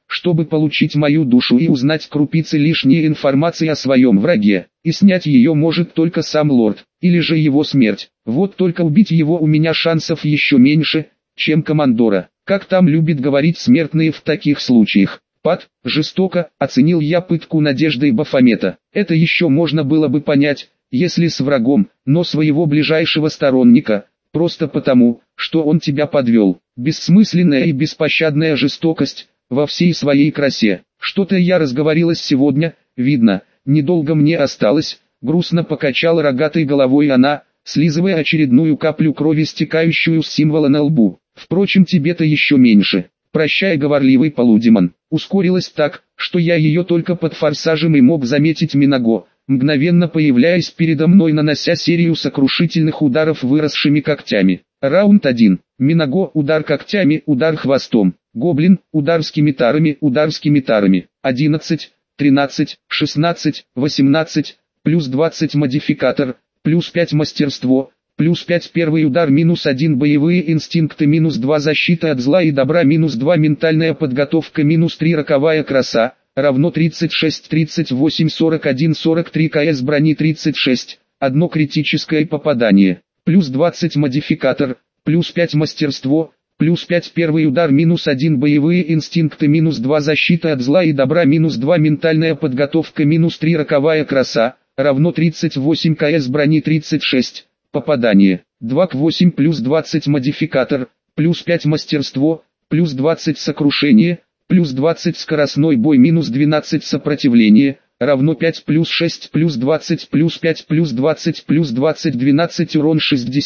чтобы получить мою душу и узнать крупицы лишней информации о своем враге. И снять ее может только сам лорд, или же его смерть. Вот только убить его у меня шансов еще меньше, чем командора. Как там любят говорить смертные в таких случаях. Жестоко оценил я пытку Надежды Бафомета. Это еще можно было бы понять, если с врагом, но своего ближайшего сторонника, просто потому, что он тебя подвел. Бессмысленная и беспощадная жестокость, во всей своей красе. Что-то я разговорилась сегодня, видно, недолго мне осталось, грустно покачала рогатой головой она, слизывая очередную каплю крови, стекающую с символа на лбу. Впрочем, тебе-то еще меньше. Прощай, говорливый полудемон. Ускорилась так, что я ее только под форсажем и мог заметить Минаго, мгновенно появляясь передо мной, нанося серию сокрушительных ударов выросшими когтями. Раунд 1. Минаго, удар когтями, удар хвостом. Гоблин, удар скимитарами, удар скимитарами. 11, 13, 16, 18, плюс 20 модификатор, плюс 5 мастерство, плюс 5 первый удар, минус 1 боевые инстинкты, минус 2 защита от зла и добра, минус 2 ментальная подготовка, минус 3 роковая краса, равно 36, 38, 41, 43 КС брони, 36, одно критическое попадание, плюс 20 модификатор, плюс 5 мастерство, плюс 5 первый удар, минус 1 боевые инстинкты, минус 2 защита от зла и добра, минус 2 ментальная подготовка, минус 3 роковая краса, равно 38 КС брони, 36, попадание, 2 к 8 плюс 20 модификатор, плюс 5 мастерство, плюс 20 сокрушение, плюс 20 скоростной бой, минус 12 сопротивление, равно 5 плюс 6 плюс 20 плюс 5 плюс 20 плюс 20 12 урон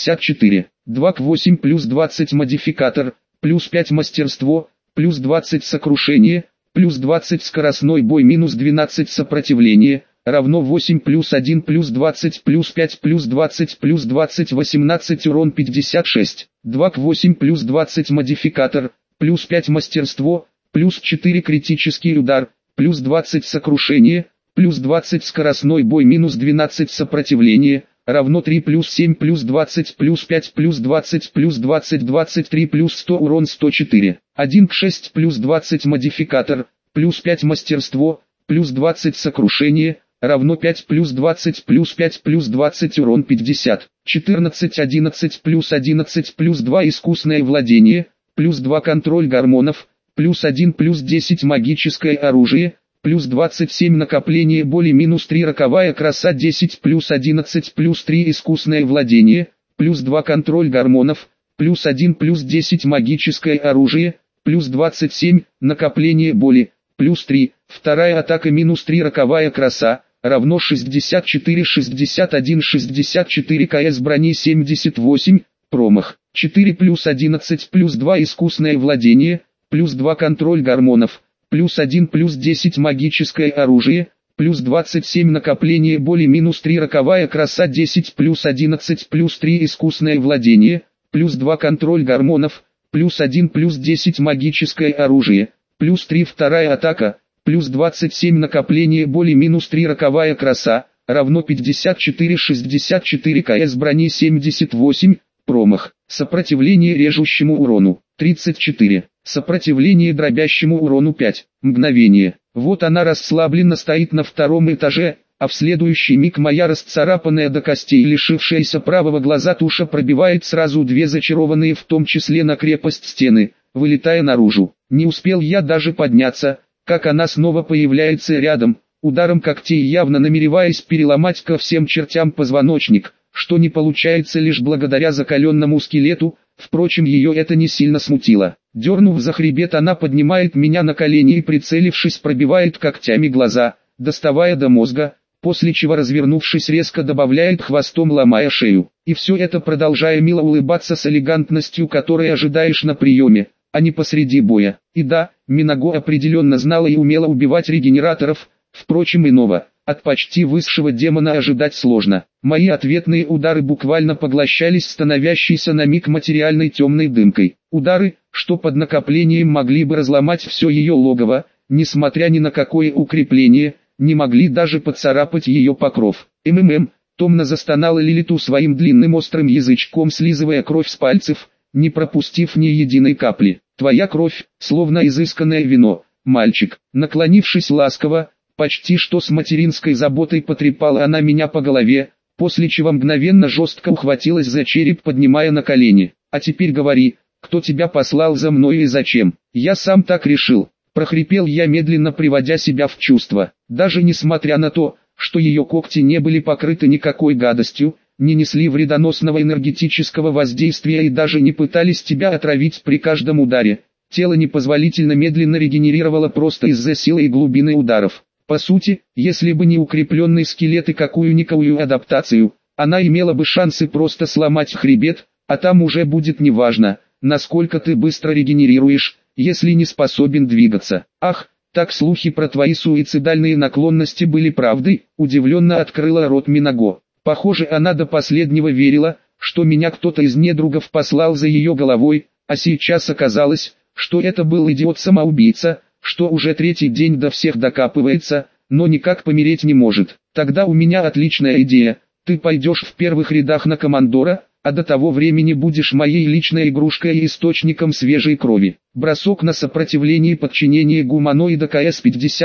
64, 2 к 8 плюс 20 модификатор, плюс 5 мастерство, плюс 20 сокрушение, плюс 20 скоростной бой, минус 12 сопротивление, равно 8 плюс 1 плюс 20 плюс 5 плюс 20 плюс 20 18 урон 56, 2 к 8 плюс 20 модификатор, плюс 5 мастерство, плюс 4 критический удар, плюс 20 сокрушение, плюс 20 скоростной бой, минус 12 сопротивление, равно 3 плюс 7 плюс 20 плюс 5 плюс 20 плюс 20 23 плюс 100 урон 104, 1 к 6 плюс 20 модификатор, плюс 5 мастерство, плюс 20 сокрушение, равно 5 плюс 20 плюс 5 плюс 20 урон 50, 14 11 плюс 2 искусное владение, плюс 2 контроль гормонов, плюс 1 плюс 10 магическое оружие, плюс 27 накопление боли, минус 3 роковая краса, 10 плюс 11 плюс 3 искусное владение, плюс 2 контроль гормонов, плюс 1 плюс 10 магическое оружие, плюс 27 накопление боли, плюс 3, вторая атака, минус 3 роковая краса, равно 64 61 64 КС брони, 78, промах, 4 плюс 11 плюс 2 искусное владение, плюс 2 контроль гормонов, плюс 1 плюс 10 магическое оружие, плюс 27 накопление боли, минус 3 роковая краса, 10 плюс 11 плюс 3 искусное владение, плюс 2 контроль гормонов, плюс 1 плюс 10 магическое оружие, плюс 3 вторая атака, плюс 27 накопление боли, минус 3 роковая краса, равно 54 64 КС брони, 78, промах, сопротивление режущему урону, 34, сопротивление дробящему урону 5, мгновение, вот она расслабленно стоит на втором этаже, а в следующий миг моя расцарапанная до костей, лишившаяся правого глаза туша пробивает сразу две зачарованные в том числе на крепость стены, вылетая наружу. Не успел я даже подняться, как она снова появляется рядом, ударом когтей явно намереваясь переломать ко всем чертям позвоночник, что не получается лишь благодаря закаленному скелету, впрочем, ее это не сильно смутило. Дернув за хребет, она поднимает меня на колени и, прицелившись, пробивает когтями глаза, доставая до мозга, после чего, развернувшись, резко добавляет хвостом, ломая шею. И все это продолжая мило улыбаться с элегантностью, которой ожидаешь на приеме, а не посреди боя. И да, Минаго определенно знала и умела убивать регенераторов, впрочем, иного, от почти высшего демона ожидать сложно. Мои ответные удары буквально поглощались становящейся на миг материальной темной дымкой. Удары, что под накоплением могли бы разломать все ее логово, несмотря ни на какое укрепление, не могли даже поцарапать ее покров. Томно застонала Лилиту своим длинным острым язычком, слизывая кровь с пальцев, не пропустив ни единой капли. Твоя кровь, словно изысканное вино, мальчик». Наклонившись ласково, почти что с материнской заботой потрепала она меня по голове, после чего мгновенно жестко ухватилась за череп, поднимая на колени. «А теперь говори, кто тебя послал за мной и зачем?» «Я сам так решил», — прохрипел я, медленно приводя себя в чувство. Даже несмотря на то, что ее когти не были покрыты никакой гадостью, не несли вредоносного энергетического воздействия и даже не пытались тебя отравить при каждом ударе, тело непозволительно медленно регенерировало просто из-за силы и глубины ударов. По сути, если бы не укрепленный скелет и какую-никакую адаптацию, она имела бы шансы просто сломать хребет, а там уже будет неважно, насколько ты быстро регенерируешь, если не способен двигаться. «Ах, так слухи про твои суицидальные наклонности были правдой?» — удивленно открыла рот Минаго. Похоже, она до последнего верила, что меня кто-то из недругов послал за ее головой, а сейчас оказалось, что это был идиот-самоубийца, что уже третий день до всех докапывается, но никак помереть не может. «Тогда у меня отличная идея, ты пойдешь в первых рядах на командора, а до того времени будешь моей личной игрушкой и источником свежей крови». Бросок на сопротивление и подчинение гуманоида КС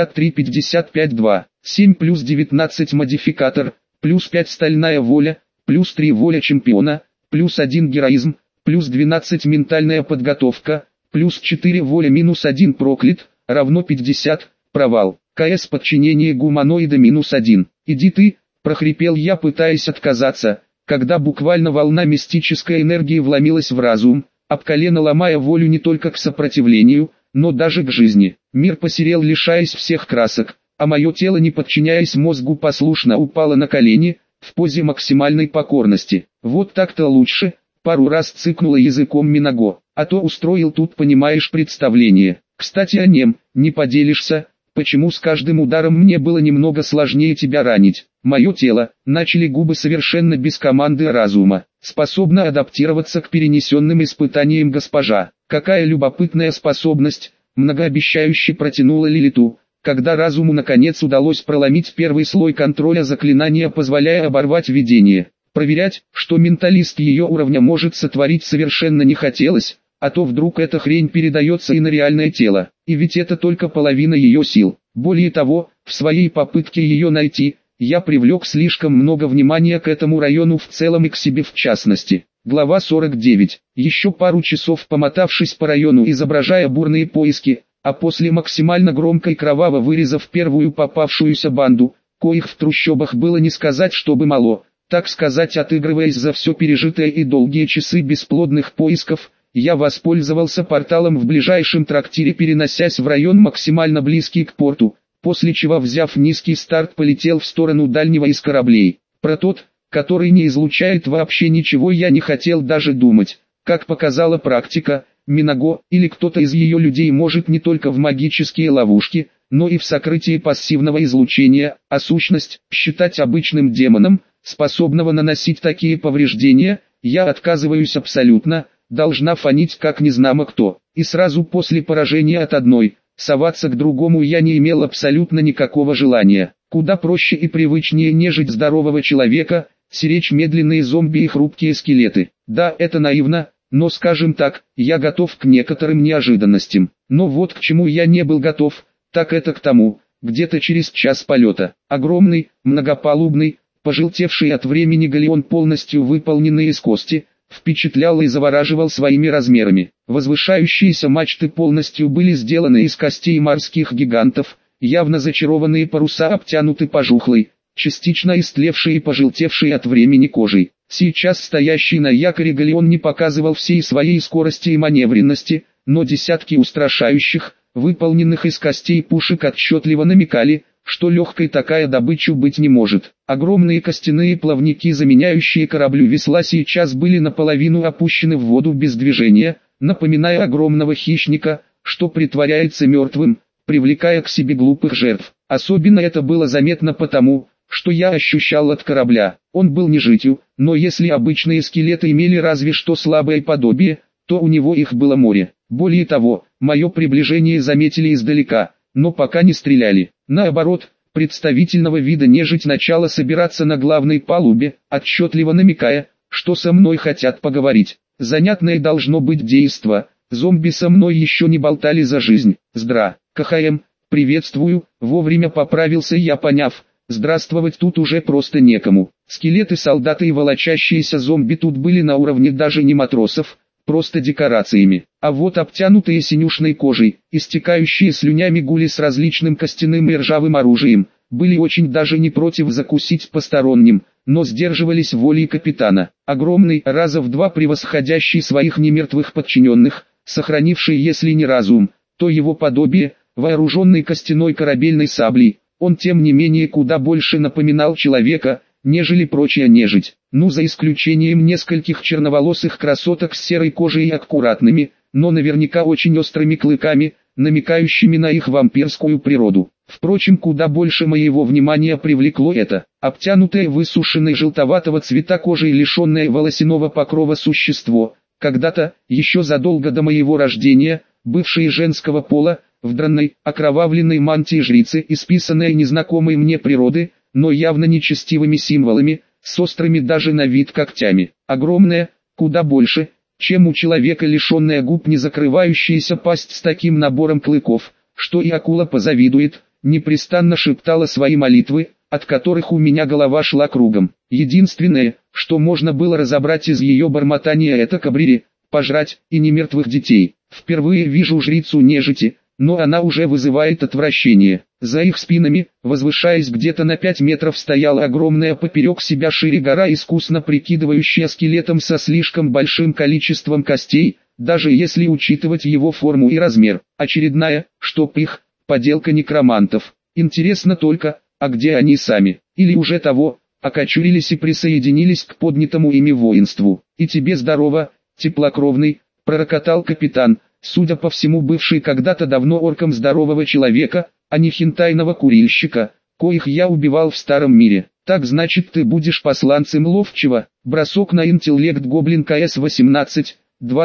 53-55-2, 7 плюс 19 модификатор, плюс 5 стальная воля, плюс 3 воля чемпиона, плюс 1 героизм, плюс 12 ментальная подготовка, плюс 4 воля минус 1 проклят, равно 50, провал. КС подчинение гуманоида минус 1. «Иди ты», — прохрипел я, пытаясь отказаться, когда буквально волна мистической энергии вломилась в разум, об колено ломая волю не только к сопротивлению, но даже к жизни. Мир посерел, лишаясь всех красок, а мое тело, не подчиняясь мозгу, послушно упало на колени, в позе максимальной покорности. «Вот так-то лучше», — пару раз цыкнула языком Минаго, «а то устроил тут, понимаешь, представление. Кстати, о нем, не поделишься, почему с каждым ударом мне было немного сложнее тебя ранить?» «Мое тело», — начали губы совершенно без команды разума, «способно адаптироваться к перенесенным испытаниям, госпожа». «Какая любопытная способность», — многообещающе протянула Лилиту, когда разуму наконец удалось проломить первый слой контроля заклинания, позволяя оборвать видение. Проверять, что менталист ее уровня может сотворить, совершенно не хотелось, а то вдруг эта хрень передается и на реальное тело, и ведь это только половина ее сил. Более того, в своей попытке ее найти, я привлек слишком много внимания к этому району в целом и к себе в частности. Глава 49. Еще пару часов помотавшись по району, изображая бурные поиски, а после максимально громко и кроваво вырезав первую попавшуюся банду, коих в трущобах было не сказать чтобы мало, так сказать, отыгрываясь за все пережитое и долгие часы бесплодных поисков, я воспользовался порталом в ближайшем трактире, переносясь в район максимально близкий к порту, после чего, взяв низкий старт, полетел в сторону дальнего из кораблей. Про тот, который не излучает вообще ничего, я не хотел даже думать. Как показала практика, Минаго или кто-то из ее людей может не только в магические ловушки, но и в сокрытии пассивного излучения, а сущность считать обычным демоном, способного наносить такие повреждения, я отказываюсь абсолютно, должна фонить как незнамо кто. И сразу после поражения от одной, соваться к другому я не имел абсолютно никакого желания. Куда проще и привычнее нежить здорового человека, сиречь медленные зомби и хрупкие скелеты. Да, это наивно, но скажем так, я готов к некоторым неожиданностям. Но вот к чему я не был готов, так это к тому, где-то через час полета. Огромный, многопалубный, пожелтевший от времени галеон, полностью выполненный из кости, впечатлял и завораживал своими размерами. Возвышающиеся мачты полностью были сделаны из костей морских гигантов, явно зачарованные паруса обтянуты пожухлой, частично истлевшей и пожелтевшей от времени кожей. Сейчас стоящий на якоре галеон не показывал всей своей скорости и маневренности, но десятки устрашающих, выполненных из костей пушек отчетливо намекали, что легкой такая добыча быть не может. Огромные костяные плавники, заменяющие кораблю весла, сейчас были наполовину опущены в воду без движения, напоминая огромного хищника, что притворяется мертвым, привлекая к себе глупых жертв. Особенно это было заметно потому, что я ощущал от корабля. Он был нежитью, но если обычные скелеты имели разве что слабое подобие, то у него их было море. Более того, мое приближение заметили издалека, но пока не стреляли. Наоборот, представительного вида нежить начала собираться на главной палубе, отчетливо намекая, что со мной хотят поговорить. Занятное должно быть действо. Зомби со мной еще не болтали за жизнь. КХМ, приветствую, вовремя поправился я, поняв, здравствовать тут уже просто некому. Скелеты, солдаты и волочащиеся зомби тут были на уровне даже не матросов, просто декорациями. А вот обтянутые синюшной кожей, истекающие слюнями гули с различным костяным и ржавым оружием, были очень даже не против закусить посторонним, но сдерживались волей капитана. Огромный, раза в два превосходящий своих немертвых подчиненных, сохранивший если не разум, то его подобие, вооруженный костяной корабельной саблей, он тем не менее куда больше напоминал человека, нежели прочая нежить. Ну, за исключением нескольких черноволосых красоток с серой кожей и аккуратными, но наверняка очень острыми клыками, намекающими на их вампирскую природу. Впрочем, куда больше моего внимания привлекло это, обтянутое высушенной желтоватого цвета кожей лишенное волосяного покрова существо, когда-то, еще задолго до моего рождения, бывшее женского пола, в дранной, окровавленной мантии жрицы, исписанной незнакомой мне природы, но явно нечестивыми символами, с острыми даже на вид когтями. Огромная, куда больше, чем у человека, лишенная губ, не закрывающаяся пасть с таким набором клыков, что и акула позавидует, непрестанно шептала свои молитвы, от которых у меня голова шла кругом. Единственное, что можно было разобрать из ее бормотания, это кабрири, пожрать, и немертвых детей. Впервые вижу жрицу нежити, но она уже вызывает отвращение. За их спинами, возвышаясь где-то на 5 метров, стояла огромная поперек себя шире гора, искусно прикидывающая скелетом со слишком большим количеством костей, даже если учитывать его форму и размер. Очередная, чтоб их, поделка некромантов. Интересно только, а где они сами? Или уже того, окочурились и присоединились к поднятому ими воинству. «И тебе здорово, теплокровный», — пророкотал капитан, судя по всему бывший когда-то давно орком здорового человека, а не хентайного курильщика, коих я убивал в старом мире. «Так значит, ты будешь посланцем ловчего?» Бросок на интеллект гоблин КС 18,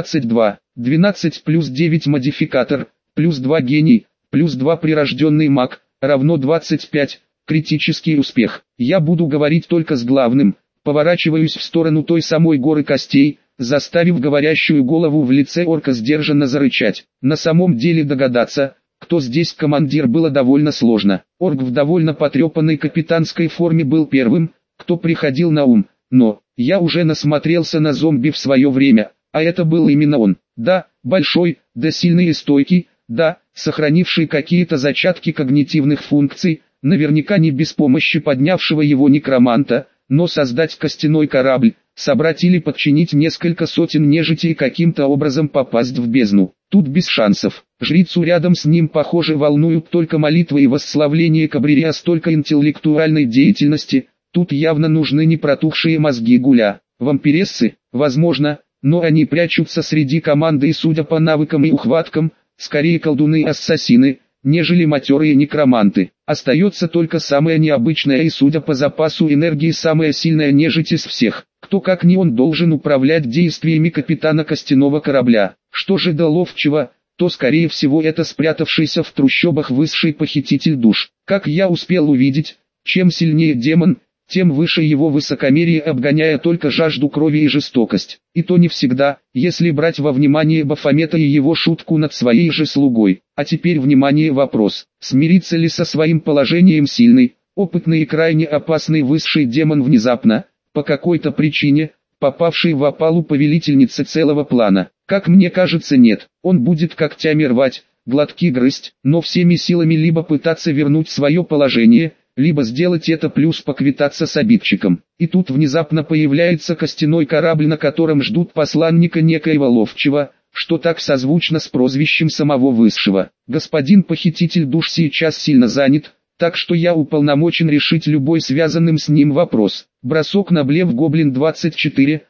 22, 12 плюс 9 модификатор, плюс 2 гений, плюс 2 прирожденный маг, равно 25, критический успех. Я буду говорить только с главным, поворачиваюсь в сторону той самой горы костей, заставив говорящую голову в лице орка сдержанно зарычать. На самом деле догадаться, кто здесь командир, было довольно сложно. Орк в довольно потрепанной капитанской форме был первым, кто приходил на ум, но я уже насмотрелся на зомби в свое время, а это был именно он. Да, большой, да сильный и стойкий, да, сохранивший какие-то зачатки когнитивных функций, наверняка не без помощи поднявшего его некроманта, но создать костяной корабль, собрать или подчинить несколько сотен нежити и каким-то образом попасть в бездну, тут без шансов. Жрицу рядом с ним, похоже, волнуют только молитвы и восславление кабрири, а столько интеллектуальной деятельности, тут явно нужны не протухшие мозги гуля. Вампирессы, возможно, но они прячутся среди команды и, судя по навыкам и ухваткам, скорее колдуны-ассасины, нежели матерые некроманты. Остается только самая необычная и, судя по запасу энергии, самая сильная нежить из всех. Кто как не он должен управлять действиями капитана костяного корабля. Что же до ловчего, то скорее всего это спрятавшийся в трущобах высший похититель душ. Как я успел увидеть, чем сильнее демон, тем выше его высокомерие, обгоняя только жажду крови и жестокость. И то не всегда, если брать во внимание Бафомета и его шутку над своей же слугой. А теперь внимание, вопрос: смирится ли со своим положением сильный, опытный и крайне опасный высший демон, внезапно, по какой-то причине, попавший в опалу повелительницы целого плана? Как мне кажется, нет. Он будет когтями рвать, глотки грызть, но всеми силами либо пытаться вернуть свое положение, либо сделать это плюс поквитаться с обидчиком. И тут внезапно появляется костяной корабль, на котором ждут посланника некоего ловчего, что так созвучно с прозвищем самого высшего. Господин похититель душ сейчас сильно занят, так что я уполномочен решить любой связанным с ним вопрос. Бросок на блеф гоблин 24,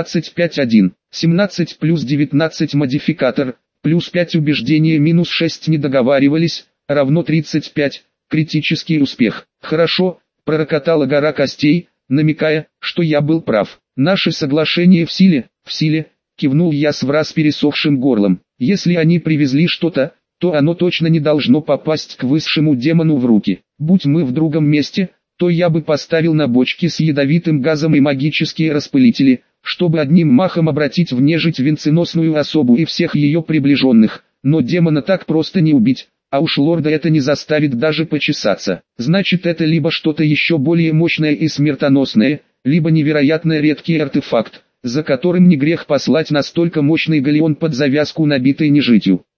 25-1, 17 плюс 19 модификатор, плюс 5 убеждения, минус 6 не договаривались, равно 35. Критический успех. Хорошо, пророкотала гора костей, намекая, что я был прав. Наше соглашение в силе, кивнул я с враз пересохшим горлом. Если они привезли что-то, то оно точно не должно попасть к высшему демону в руки. Будь мы в другом месте, то я бы поставил на бочки с ядовитым газом и магические распылители, чтобы одним махом обратить в нежить венценосную особу и всех ее приближенных. Но демона так просто не убить. А уж лорда это не заставит даже почесаться. Значит, это либо что-то еще более мощное и смертоносное, либо невероятно редкий артефакт, за которым не грех послать настолько мощный галеон под завязку, набитый нежитью.